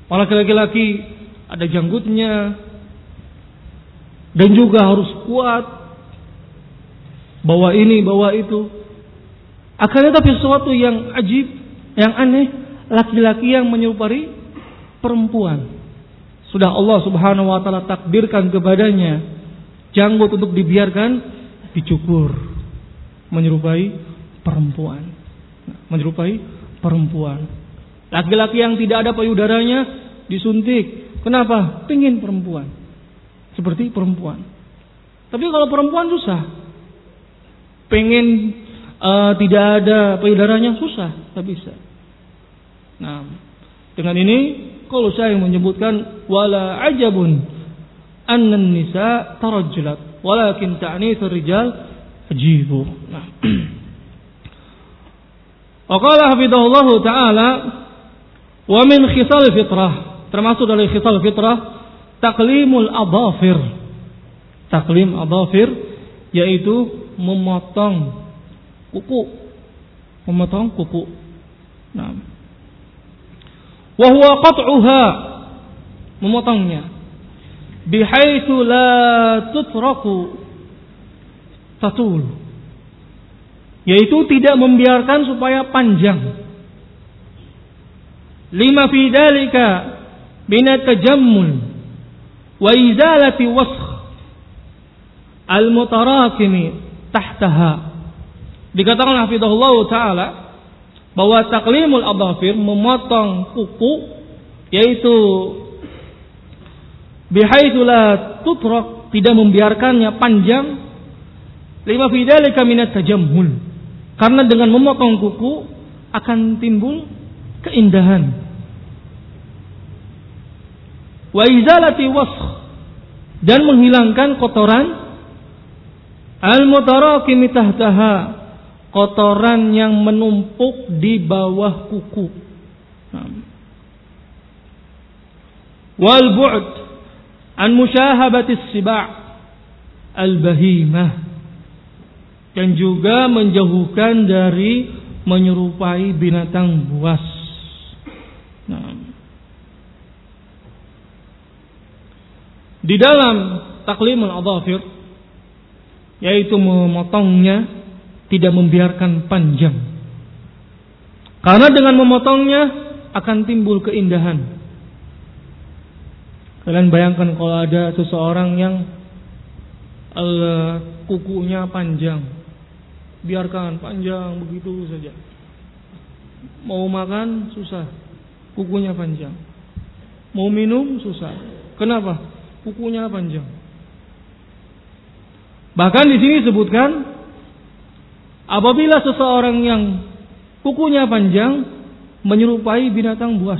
Orang laki-laki ada janggutnya dan juga harus kuat, bawa ini, bawa itu. Akan tetapi sesuatu yang ajib, yang aneh, laki-laki yang menyerupai perempuan. Sudah Allah Subhanahu wa taala takdirkan kepadanya janggut untuk dibiarkan dicukur, menyerupai perempuan. Menyerupai perempuan. Laki-laki yang tidak ada payudaranya disuntik. Kenapa? Pengen perempuan. Seperti perempuan. Tapi kalau perempuan susah. Pengen tidak ada payudaranya susah, tak bisa. Nah, dengan ini kalau saya menyebutkan wala ajabun annan nisa tarajjalat walakin ta'nitsur rijal ajibu. Nah. Wa qala hafidhahullahu ta'ala wa min khisal fitrah, termasuk dari khisal fitrah taqlimul adhafir. Taqlim adhafir yaitu memotong kuku. Memotong kuku. Nah. Wa huwa qat'uha, memotongnya. Bihaitsu la tutraku tatul. Yaitu tidak membiarkan supaya panjang. Lima fi dzalika min at-tajammul wa izalati wasakh al-mutarakimi tahtaha. Dikatakan hafizahullah taala bahwa taqlimul adhafir, memotong kuku, yaitu bihaitsu la tutrak, tidak membiarkannya panjang, lima fi dzalika min at-tajammul, karena dengan memotong kuku akan timbul keindahan. Wa izalati wasakh, dan menghilangkan kotoran, al-mutarakimi tahtaha, kotoran yang menumpuk di bawah kuku. Wal bu'd an musyahabatis siba' al-bahimah, dan juga menjauhkan dari menyerupai binatang buas. Di dalam taqlimul adhafir, yaitu memotongnya, tidak membiarkan panjang. Karena dengan memotongnya akan timbul keindahan. Kalian bayangkan kalau ada seseorang yang kukunya panjang, biarkan panjang begitu saja. Mau makan susah, kukunya panjang. Mau minum susah. Kenapa? Kukunya panjang. Bahkan di sini disebutkan apabila seseorang yang kukunya panjang menyerupai binatang buas.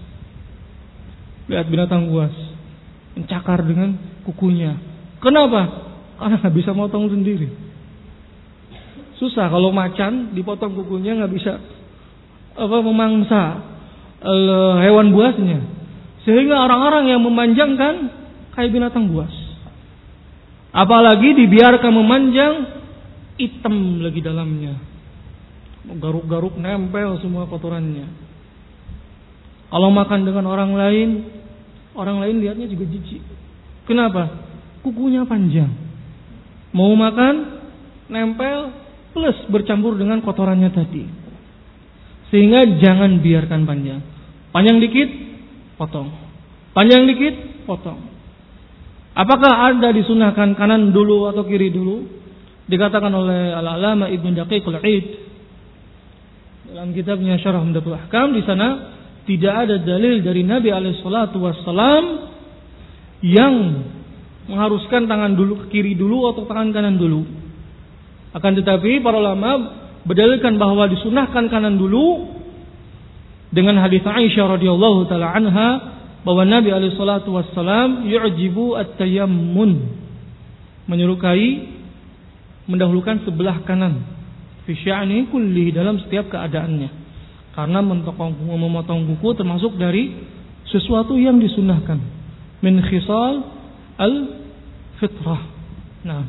Lihat binatang buas mencakar dengan kukunya. Kenapa? Karena nggak bisa motong sendiri. Susah kalau macan dipotong kukunya, nggak bisa memangsa hewan buasnya. Sehingga orang-orang yang memanjangkan kayak binatang buas. Apalagi dibiarkan memanjang, hitam lagi dalamnya, garuk-garuk nempel semua kotorannya. Kalau makan dengan orang lain lihatnya juga jijik. Kenapa? Kukunya panjang. Mau makan nempel plus bercampur dengan kotorannya tadi. Sehingga jangan biarkan panjang. Panjang dikit, potong. Panjang dikit, potong. Apakah ada disunahkan kanan dulu atau kiri dulu? Dikatakan oleh Al-Alama Ibnu Daqiq Al-Id dalam kitabnya Syarah Umdatul Ahkam, di sana tidak ada dalil dari Nabi alaihi salatu wassalam yang mengharuskan tangan dulu ke kiri dulu atau tangan kanan dulu. Akan tetapi para ulama berdalilkan bahwa disunahkan kanan dulu dengan hadis Aisyah radhiyallahu taala anha bahwa Nabi alaihi salatu wassalam yu'jibu at-tayammun, menyerukai mendahulukan sebelah kanan fi sya'ni kulli, dalam setiap keadaannya. Karena memotong kuku termasuk dari sesuatu yang disunahkan min khisal al-fitrah. Nah,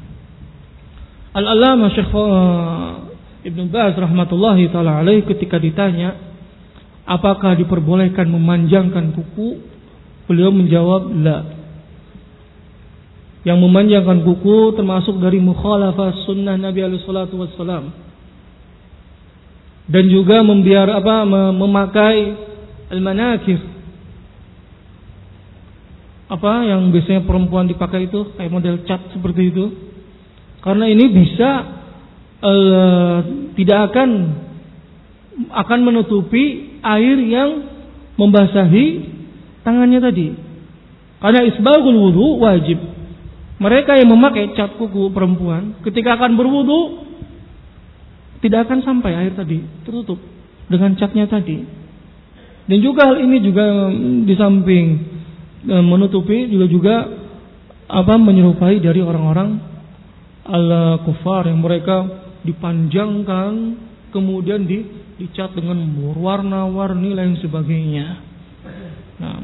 Al-Allamah Syekh Ibnu Baz rahmatullahi taala alaihi ketika ditanya apakah diperbolehkan memanjangkan kuku? Beliau menjawab, la. Yang memanjangkan kuku termasuk dari mukhalafah sunnah Nabi alaihi salatu wassalam. Dan juga memakai al-manakir. Apa yang biasanya perempuan dipakai itu, kayak model cat seperti itu. Karena ini bisa tidak akan menutupi air yang membasahi tangannya tadi. Karena isbaghul wudu wajib. Mereka yang memakai cat kuku perempuan ketika akan berwudu tidak akan sampai air tadi tertutup dengan catnya tadi. Dan juga hal ini juga di samping menutupi juga menyerupai dari orang-orang al-kufar yang mereka dipanjangkan kemudian dicat dengan warna-warni lain sebagainya. Nah,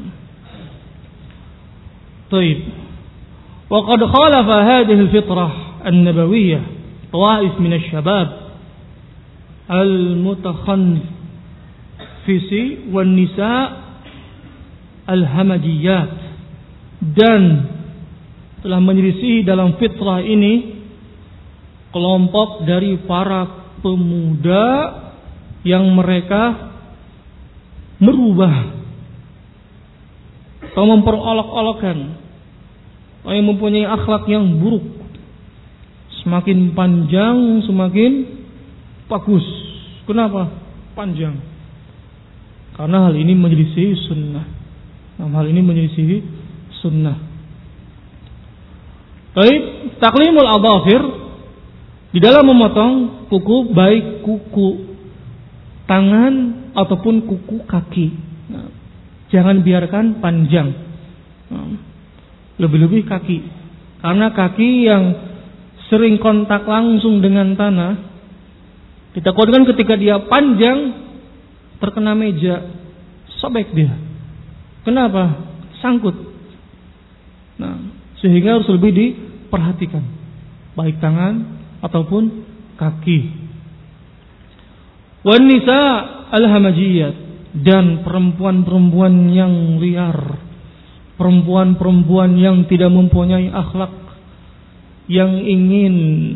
baik. Wa qad khalafa hadhihi al-fitrah an-nabawiyyah tawaif min asy-syabab al-mutakhanfisi wan nisa' al-hamadiyat, dan telah menyelisih dalam fitrah ini kelompok dari para pemuda yang mereka merubah atau memperolok-olokkan, yang mempunyai akhlak yang buruk. Semakin panjang semakin bagus. Kenapa panjang? Karena hal ini menyelisih sunnah. Hal ini menyelisih sunnah. Baik, taklimul adhafir di dalam memotong kuku, baik kuku tangan ataupun kuku kaki. Nah, jangan biarkan panjang. Lebih-lebih kaki. Karena kaki yang sering kontak langsung dengan tanah, ditakutkan ketika dia panjang terkena meja, sobek dia. Kenapa? Sangkut. Nah, sehingga harus lebih diperhatikan, baik tangan ataupun kaki. Wan nisa al-hamajiyat, dan perempuan-perempuan yang liar, perempuan-perempuan yang tidak mempunyai akhlak, yang ingin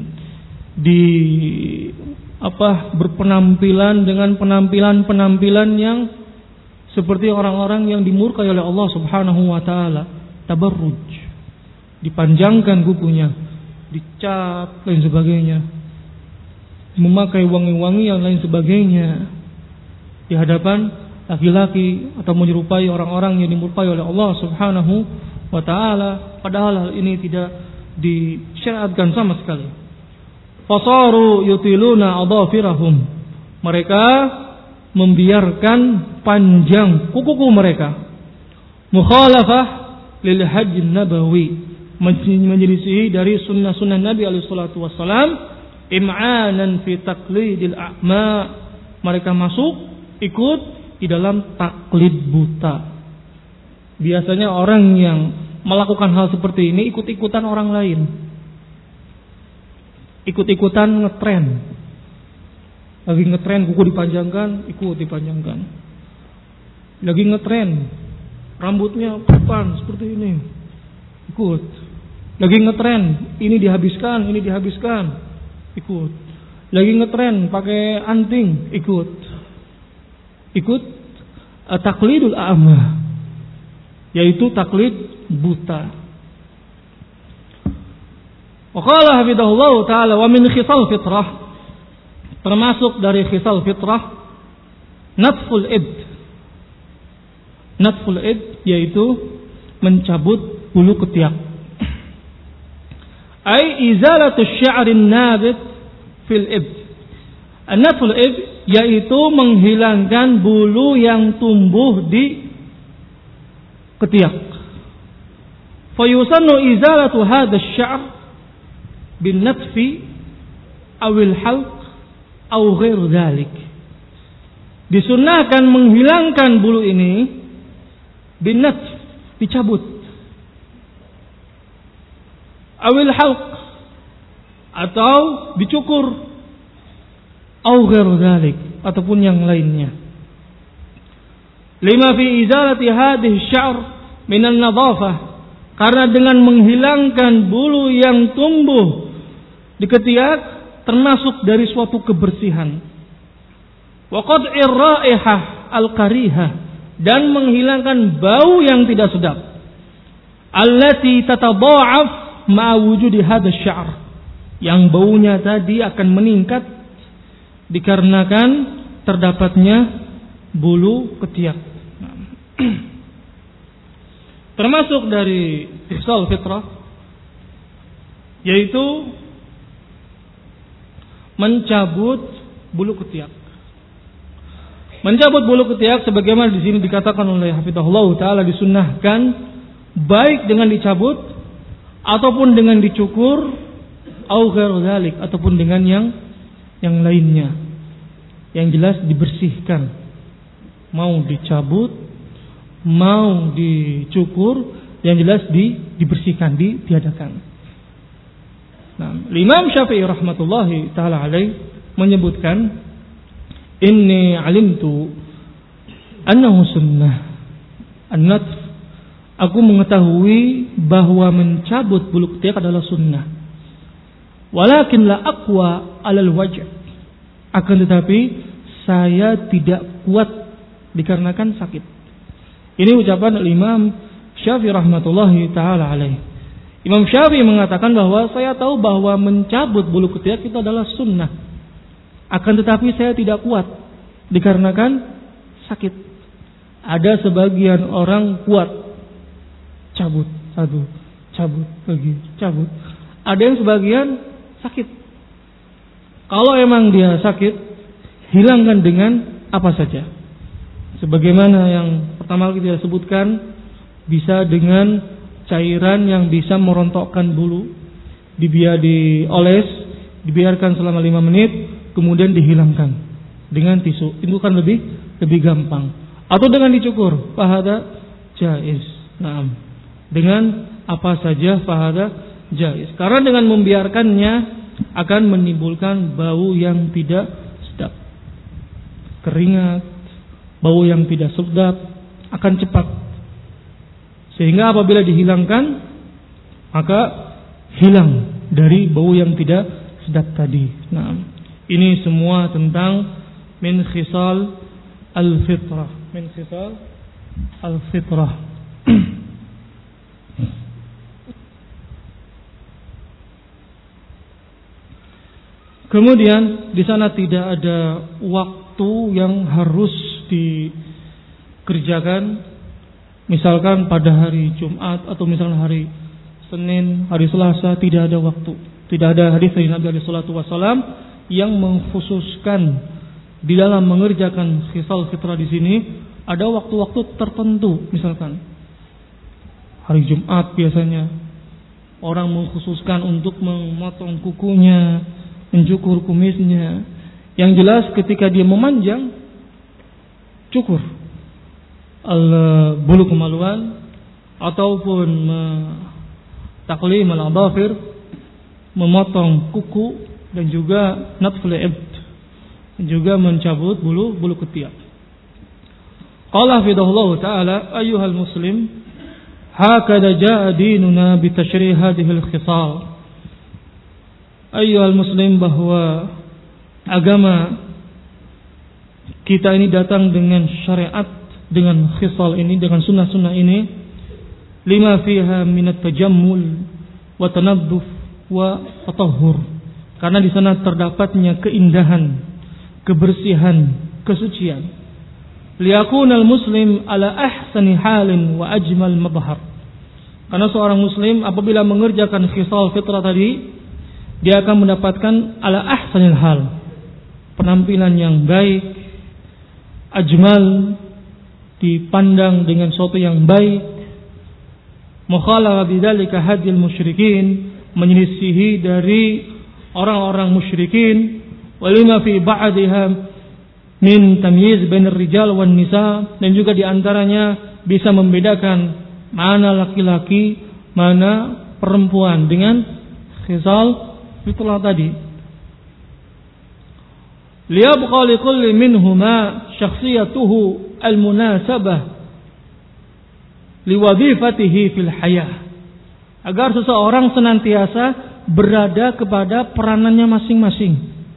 berpenampilan dengan penampilan yang seperti orang-orang yang dimurkai oleh Allah Subhanahu wa taala, tabarruj, dipanjangkan kukunya, dicat lain sebagainya, memakai wangi-wangi yang lain sebagainya di hadapan laki-laki atau menyerupai orang-orang yang dimurkai oleh Allah Subhanahu wa taala, padahal hal ini tidak disyariatkan sama sekali. Fasaru yutiluna adhafirahum, mereka membiarkan panjang kuku mereka. Mukhalafah lil hajj nabawi, menyelisih dari sunnah-sunnah Nabi alaihi salatu wassalam. Im'anan fi taqlidil a'ma, mereka masuk ikut di dalam taklid buta. Biasanya orang yang melakukan hal seperti ini ikut-ikutan orang lain, ikut-ikutan ngetren. Lagi ngetren kuku dipanjangkan, ikut dipanjangkan. Lagi ngetren rambutnya papan seperti ini, ikut. Lagi ngetren ini dihabiskan, ikut. Lagi ngetren pakai anting, ikut. Taklidul a'ma, yaitu taklid buta. Wa qala hafidhahullah ta'ala wa min khisal fitrah, termasuk dari khisal fitrah natful id. Natful id yaitu mencabut bulu ketiak. Ai izalatu sya'rin nabit fil id. Natful id yaitu menghilangkan bulu yang tumbuh di ketiak. Fayusannu izalatu hadha asy-sya'r bin natfi awil halq aw ghair dzalik. Disunnahkan menghilangkan bulu ini bin natf, dicabut, awil halq, atau dicukur, aw ghair dzalik, ataupun yang lainnya. Lima fi izalati hadhihi sya'r minan nadhafah, karena dengan menghilangkan bulu yang tumbuh di ketiak termasuk dari suatu kebersihan. Wa qad'ir raihah al-karihah, dan menghilangkan bau yang tidak sedap. Allati tatadha'af ma'a wujudi hadha sya'r, yang baunya tadi akan meningkat dikarenakan terdapatnya bulu ketiak. Termasuk dari khisal fitrah, yaitu mencabut bulu ketiak. Mencabut bulu ketiak sebagaimana di sini dikatakan oleh hafizahullah taala disunnahkan baik dengan dicabut ataupun dengan dicukur, au ghairu dzalik, ataupun dengan yang lainnya. Yang jelas dibersihkan. Mau dicabut, mau dicukur, yang jelas dibersihkan, ditiadakan. Nah, Imam Syafi'i rahmatullahi taala alaih menyebutkan, inni alimtu annahu sunnah an-natf, aku mengetahui bahwa mencabut bulu ketiak adalah sunnah. Walakin la aqwa 'alal waj', akan tetapi saya tidak kuat dikarenakan sakit. Ini ucapan Imam Syafi'i rahmatullahi taala alaih. Imam Syafi'i mengatakan bahwa saya tahu bahwa mencabut bulu ketiak itu adalah sunnah, akan tetapi saya tidak kuat dikarenakan sakit. Ada sebagian orang kuat, cabut satu, cabut lagi, cabut. Ada yang sebagian sakit. Kalau emang dia sakit, hilangkan dengan apa saja. Sebagaimana yang pertama kita sebutkan, bisa dengan cairan yang bisa merontokkan bulu, dioles, dibiarkan selama 5 menit, kemudian dihilangkan dengan tisu. Itu kan lebih gampang. Atau dengan dicukur, fahada jaiz. Naam. Dengan apa saja fahada jaiz. Karena dengan membiarkannya akan menimbulkan bau yang tidak sedap. Keringat, bau yang tidak sedap akan cepat. Sehingga apabila dihilangkan, maka hilang dari bau yang tidak sedap tadi. Nah, ini semua tentang min khisal al-fitrah. Min khisal al-fitrah. Kemudian di sana tidak ada waktu yang harus dikerjakan. Misalkan pada hari Jumat atau misalnya hari Senin, hari Selasa, tidak ada waktu. Tidak ada hadis dari Nabi sallallahu alaihi wasallam yang mengkhususkan di dalam mengerjakan khisal fitrah di sini ada waktu-waktu tertentu. Misalkan hari Jumat biasanya orang mengkhususkan untuk memotong kukunya, mencukur kumisnya. Yang jelas ketika dia memanjang, cukur bulu kemaluan ataupun taklim al-adhafir, memotong kuku, dan juga natful ibd, juga mencabut bulu ketiak. Qala hafidhahullah ta'ala, ayyuhal muslim, hakadha jaa dinuna bi tashrih hadhihi al-khisal. Ayyuhal muslim, bahwa agama kita ini datang dengan syariat, dengan khisal ini, dengan sunnah-sunnah ini, lima fiha minat tajammul wa tanadduf wa tatahhur, karena di sana terdapatnya keindahan, kebersihan, kesucian. Liyakunal muslim ala ahsani halin wa ajmal mabhar, karena seorang muslim apabila mengerjakan khisal fitrah tadi, dia akan mendapatkan ala ahsanil hal, penampilan yang baik, ajmal, dipandang dengan sesuatu yang baik, mukhalafa bidzalika hadil musyrikin, menyelisihi dari orang-orang musyrikin, walima fi ba'dihha min tamyiz bainar rijal wan nisa, dan juga diantaranya bisa membedakan mana laki-laki, mana perempuan dengan khisal fitrah tadi. Liyabqa likulli minhuma syakhsiyatuhu al-munasabah liwadhifatihi fil hayah. Agar seseorang senantiasa berada kepada peranannya masing-masing.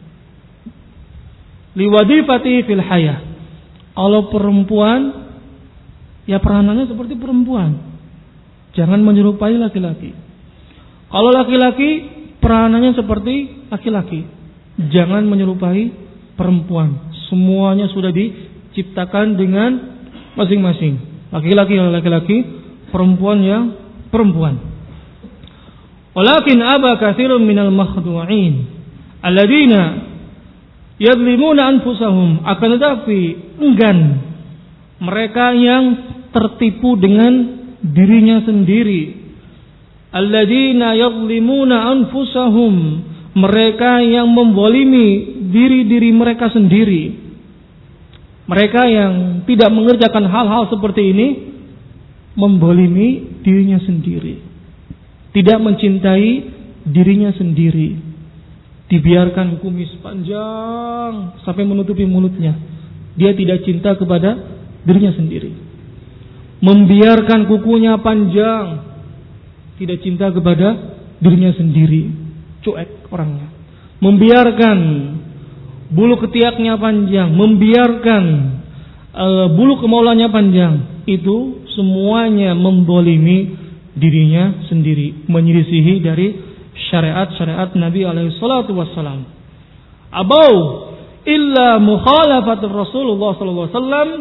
Liwadhifatihi fil hayah. Kalau perempuan, ya peranannya seperti perempuan. Jangan menyerupai laki-laki. Kalau laki-laki, peranannya seperti laki-laki. Jangan menyerupai perempuan. Semuanya sudah diciptakan dengan masing-masing. Laki-laki ya laki-laki, perempuan ya perempuan. Walakin aba katsirun minal makhdu'in alladziina yadlimuna anfusahum, akan tetapi enggan mereka yang tertipu dengan dirinya sendiri. Alladzina yadlimuna anfusahum, mereka yang membolimi diri-diri mereka sendiri. Mereka yang tidak mengerjakan hal-hal seperti ini membolimi dirinya sendiri. Tidak mencintai dirinya sendiri. Dibiarkan kumis panjang sampai menutupi mulutnya. Dia tidak cinta kepada dirinya sendiri. Membiarkan kukunya panjang, tidak cinta kepada dirinya sendiri. Cuek orangnya. Membiarkan bulu ketiaknya panjang, membiarkan bulu kemaluannya panjang, itu semuanya membolimi dirinya sendiri, menyelisihi dari syariat-syariat Nabi alaihi salatu wassalam. Abau illa mukhalafat Rasulullah sallallahu alaihi wasallam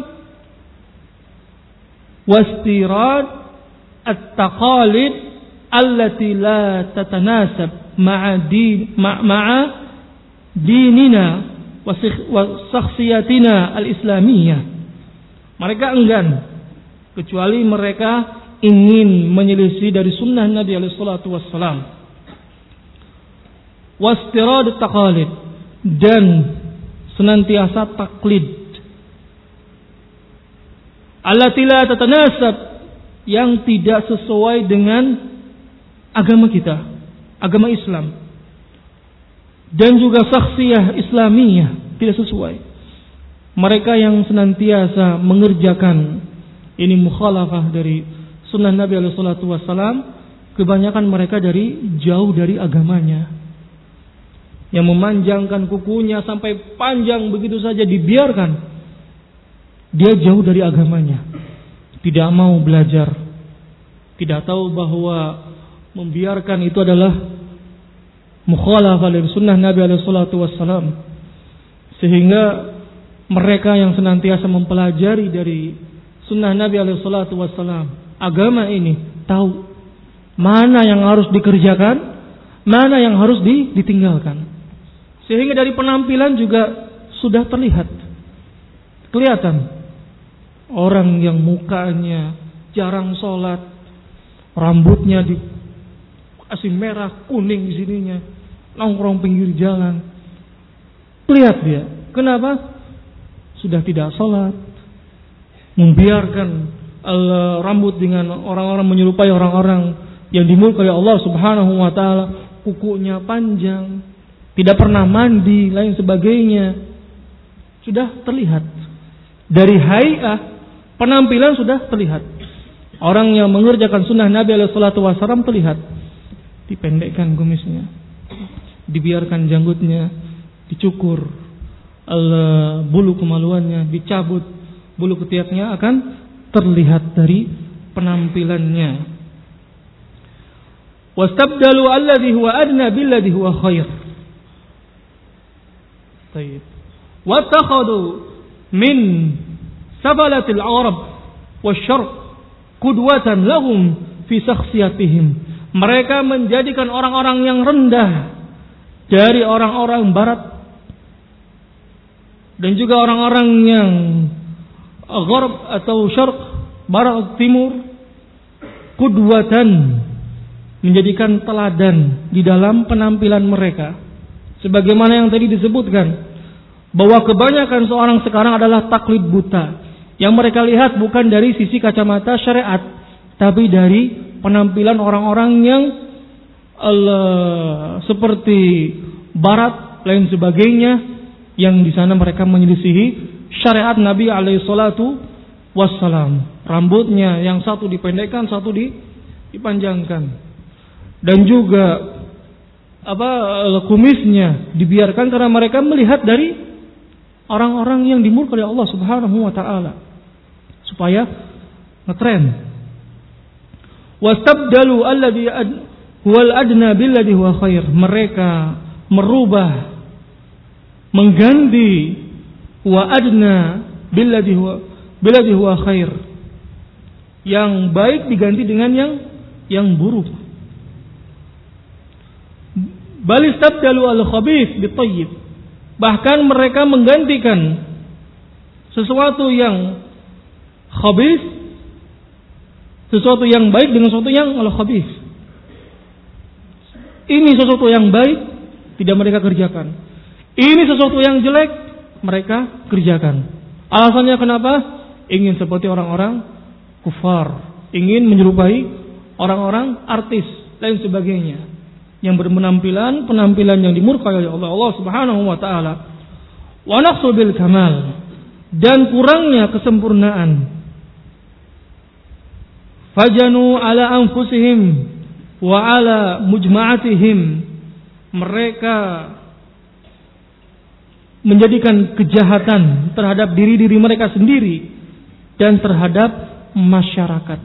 wastirad at-taqalid allati la tatanasab ma'a dinina wa syakhsiyatina al-islamiyah. Mereka enggan, kecuali mereka ingin menyelisih dari sunnah Nabi alaihi salatu wassalam. Wastirad taqalid, dan senantiasa taklid. Allati la tatanasab, yang tidak sesuai dengan agama kita, agama Islam. Dan juga syakhsiyah Islamiyah tidak sesuai. Mereka yang senantiasa mengerjakan ini mukhalafah dari sunnah Nabi alaihi salatu wassalam, kebanyakan mereka jauh dari agamanya. Yang memanjangkan kukunya sampai panjang begitu saja dibiarkan, dia jauh dari agamanya. Tidak mau belajar, tidak tahu bahwa membiarkan itu adalah mukhalafah dari sunnah Nabi alaihi salatu wassalam. Sehingga mereka yang senantiasa mempelajari dari sunnah Nabi alaihi salatu wassalam, agama ini, tahu mana yang harus dikerjakan, mana yang harus ditinggalkan. Sehingga dari penampilan juga sudah terlihat, kelihatan orang yang mukanya jarang sholat, rambutnya dikasih merah kuning di sininya, nongkrong pinggir jalan. Lihat dia, kenapa? Sudah tidak sholat, membiarkan rambut dengan orang-orang menyerupai orang-orang yang dimurkai Allah Subhanahu wa taala, kukunya panjang, tidak pernah mandi, lain sebagainya. Sudah terlihat dari hay'ah, penampilan sudah terlihat. Orang yang mengerjakan sunnah Nabi alaihi salatu wasallam terlihat. Dipendekkan kumisnya, dibiarkan janggutnya, dicukur, bulu kemaluannya dicabut, bulu ketiaknya akan terlihat dari penampilannya. Wastabdalu alladhi huwa adna billadhi huwa khair. Baik. Wattakhadhu min sabalatil arab wasyarq qudwatan lahum fi shakhsiyatihim. Mereka menjadikan orang-orang yang rendah dari orang-orang barat dan juga orang-orang yang gharb atau syarq, barat timur, qudwatan, menjadikan teladan di dalam penampilan mereka. Sebagaimana yang tadi disebutkan, bahwa kebanyakan seorang sekarang adalah taklid buta. Yang mereka lihat bukan dari sisi kacamata syariat, tapi dari penampilan orang-orang yang seperti barat, lain sebagainya, yang di sana mereka menyelisihi syariat Nabi alaihi salatu wassalam. Rambutnya yang satu dipendekkan, satu dipanjangkan. Dan juga kumisnya dibiarkan karena mereka melihat dari orang-orang yang dimurkai Allah Subhanahu wa taala supaya ngetren. Wastabdalu alladhi huwal adna billadhi huwa khair. Mereka merubah, mengganti wa adna billadhi huwa khair. Yang baik diganti dengan yang buruk. Bal istabdalu al-khabith bit-thayyib. Bahkan mereka menggantikan sesuatu yang khabith, sesuatu yang baik dengan sesuatu yang al-khabith. Ini sesuatu yang baik tidak mereka kerjakan. Ini sesuatu yang jelek mereka kerjakan. Alasannya kenapa? Ingin seperti orang-orang kufar, ingin menyerupai orang-orang artis lain sebagainya yang berpenampilan yang dimurkai oleh Allah Subhanahu wa taala. Wa naqsu bil kamal, dan kurangnya kesempurnaan. Fajanu ala anfusihim wa ala mujma'atihim. Mereka menjadikan kejahatan terhadap diri-diri mereka sendiri dan terhadap masyarakat.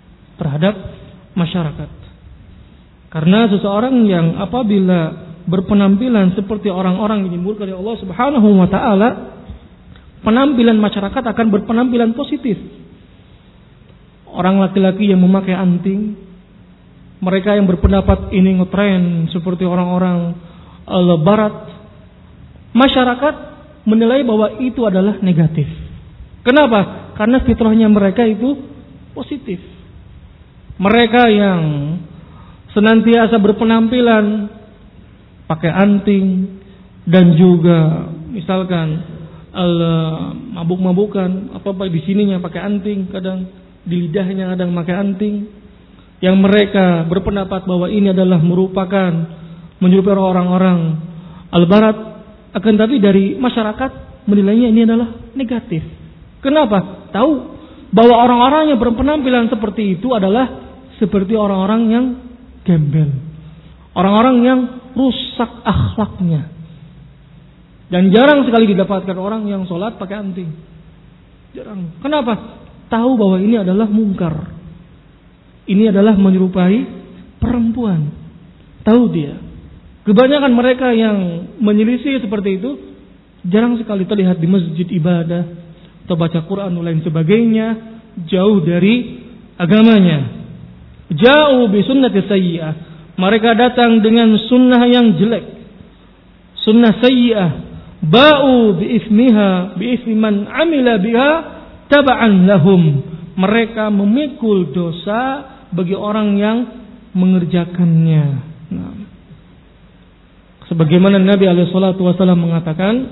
Karena seseorang yang apabila berpenampilan seperti orang-orang yang dimurkai Allah Subhanahu wa taala, penampilan masyarakat akan berpenampilan positif. Orang laki-laki yang memakai anting, mereka yang berpendapat ini ngetren seperti orang-orang barat, masyarakat menilai bahwa itu adalah negatif. Kenapa? Karena fitrahnya mereka itu positif. Mereka yang senantiasa berpenampilan pakai anting dan juga misalkan mabuk-mabukan, apa di sininya pakai anting, kadang di lidahnya kadang pakai anting, yang mereka berpendapat bahwa ini adalah merupakan menyerupai orang-orang al-barat, akan tapi dari masyarakat menilainya ini adalah negatif. Kenapa? Tahu bahwa orang-orang yang berpenampilan seperti itu adalah seperti orang-orang yang gembel, orang-orang yang rusak akhlaknya. Dan jarang sekali didapatkan orang yang sholat pakai anting. Jarang. Kenapa? Tahu bahwa ini adalah mungkar. Ini adalah menyerupai perempuan. Tahu dia. Kebanyakan mereka yang menyelisih seperti itu jarang sekali terlihat di masjid ibadah atau baca Quran dan lain sebagainya, jauh dari agamanya. Jauh bi sunnati sayyi'ah. Mereka datang dengan sunnah yang jelek, sunnah sayyi'ah. Ba'u bi ismiha bi ismi man amila biha taba'an lahum. Mereka memikul dosa bagi orang yang mengerjakannya. Nah, sebagaimana Nabi alaihi salatu wasallam mengatakan,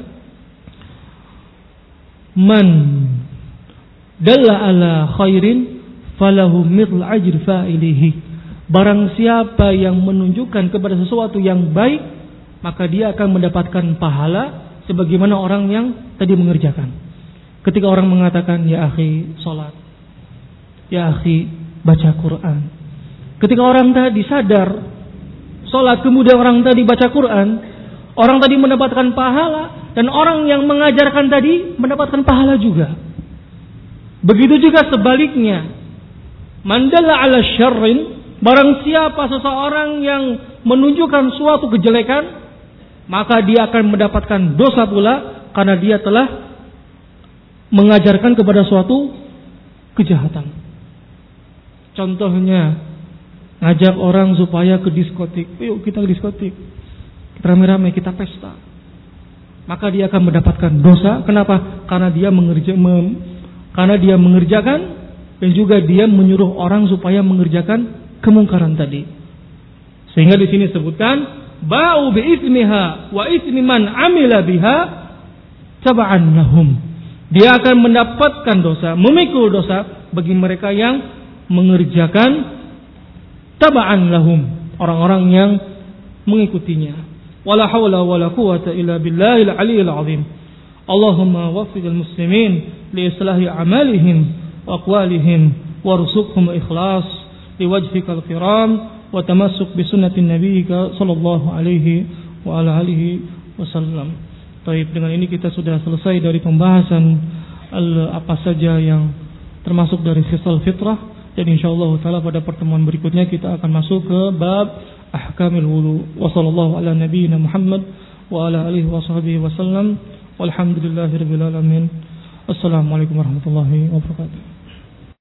man dalla ala khairin falahu mithl ajr fa'ilihi. Barang siapa yang menunjukkan kepada sesuatu yang baik, maka dia akan mendapatkan pahala sebagaimana orang yang tadi mengerjakan. Ketika orang mengatakan, ya akhi salat, ya akhi baca Quran. Ketika orang tadi sadar salat, kemudian orang tadi baca Quran, orang tadi mendapatkan pahala, dan orang yang mengajarkan tadi mendapatkan pahala juga. Begitu juga sebaliknya. Mandalla ala syarrin, barang siapa seseorang yang menunjukkan suatu kejelekan, maka dia akan mendapatkan dosa pula karena dia telah mengajarkan kepada suatu kejahatan. Contohnya, ngajak orang supaya ke diskotik. Yuk kita ke diskotik, kita rame-rame, kita pesta. Maka dia akan mendapatkan dosa. Kenapa? Karena dia mengerjakan dan juga dia menyuruh orang supaya mengerjakan kemungkaran tadi. Sehingga di sini sebutkan ba'u bi ismiha wa ismi man amila biha taba'an lahum. Dia akan mendapatkan dosa, memikul dosa bagi mereka yang mengerjakan taba'an lahum, orang-orang yang mengikutinya. Wala haula wala quwwata illa billahil aliyil azim. Allahumma waffiqil muslimin li islahi a'malihim wa aqwalihim warzuqhum ikhlas liwajhikal kiram wa tamassuk bi sunnatin nabiyyika sallallahu alaihi wa ala alihi wasallam. Baik, dengan ini kita sudah selesai dari pembahasan apa saja yang termasuk dari khisal fitrah, dan insyaallah taala pada pertemuan berikutnya kita akan masuk ke bab ahkamil wudu. Wa sallallahu ala nabiyyina Muhammad wa ala alihi washabbihi wasallam. Walhamdulillahirabbil alamin. Assalamualaikum warahmatullahi wabarakatuh.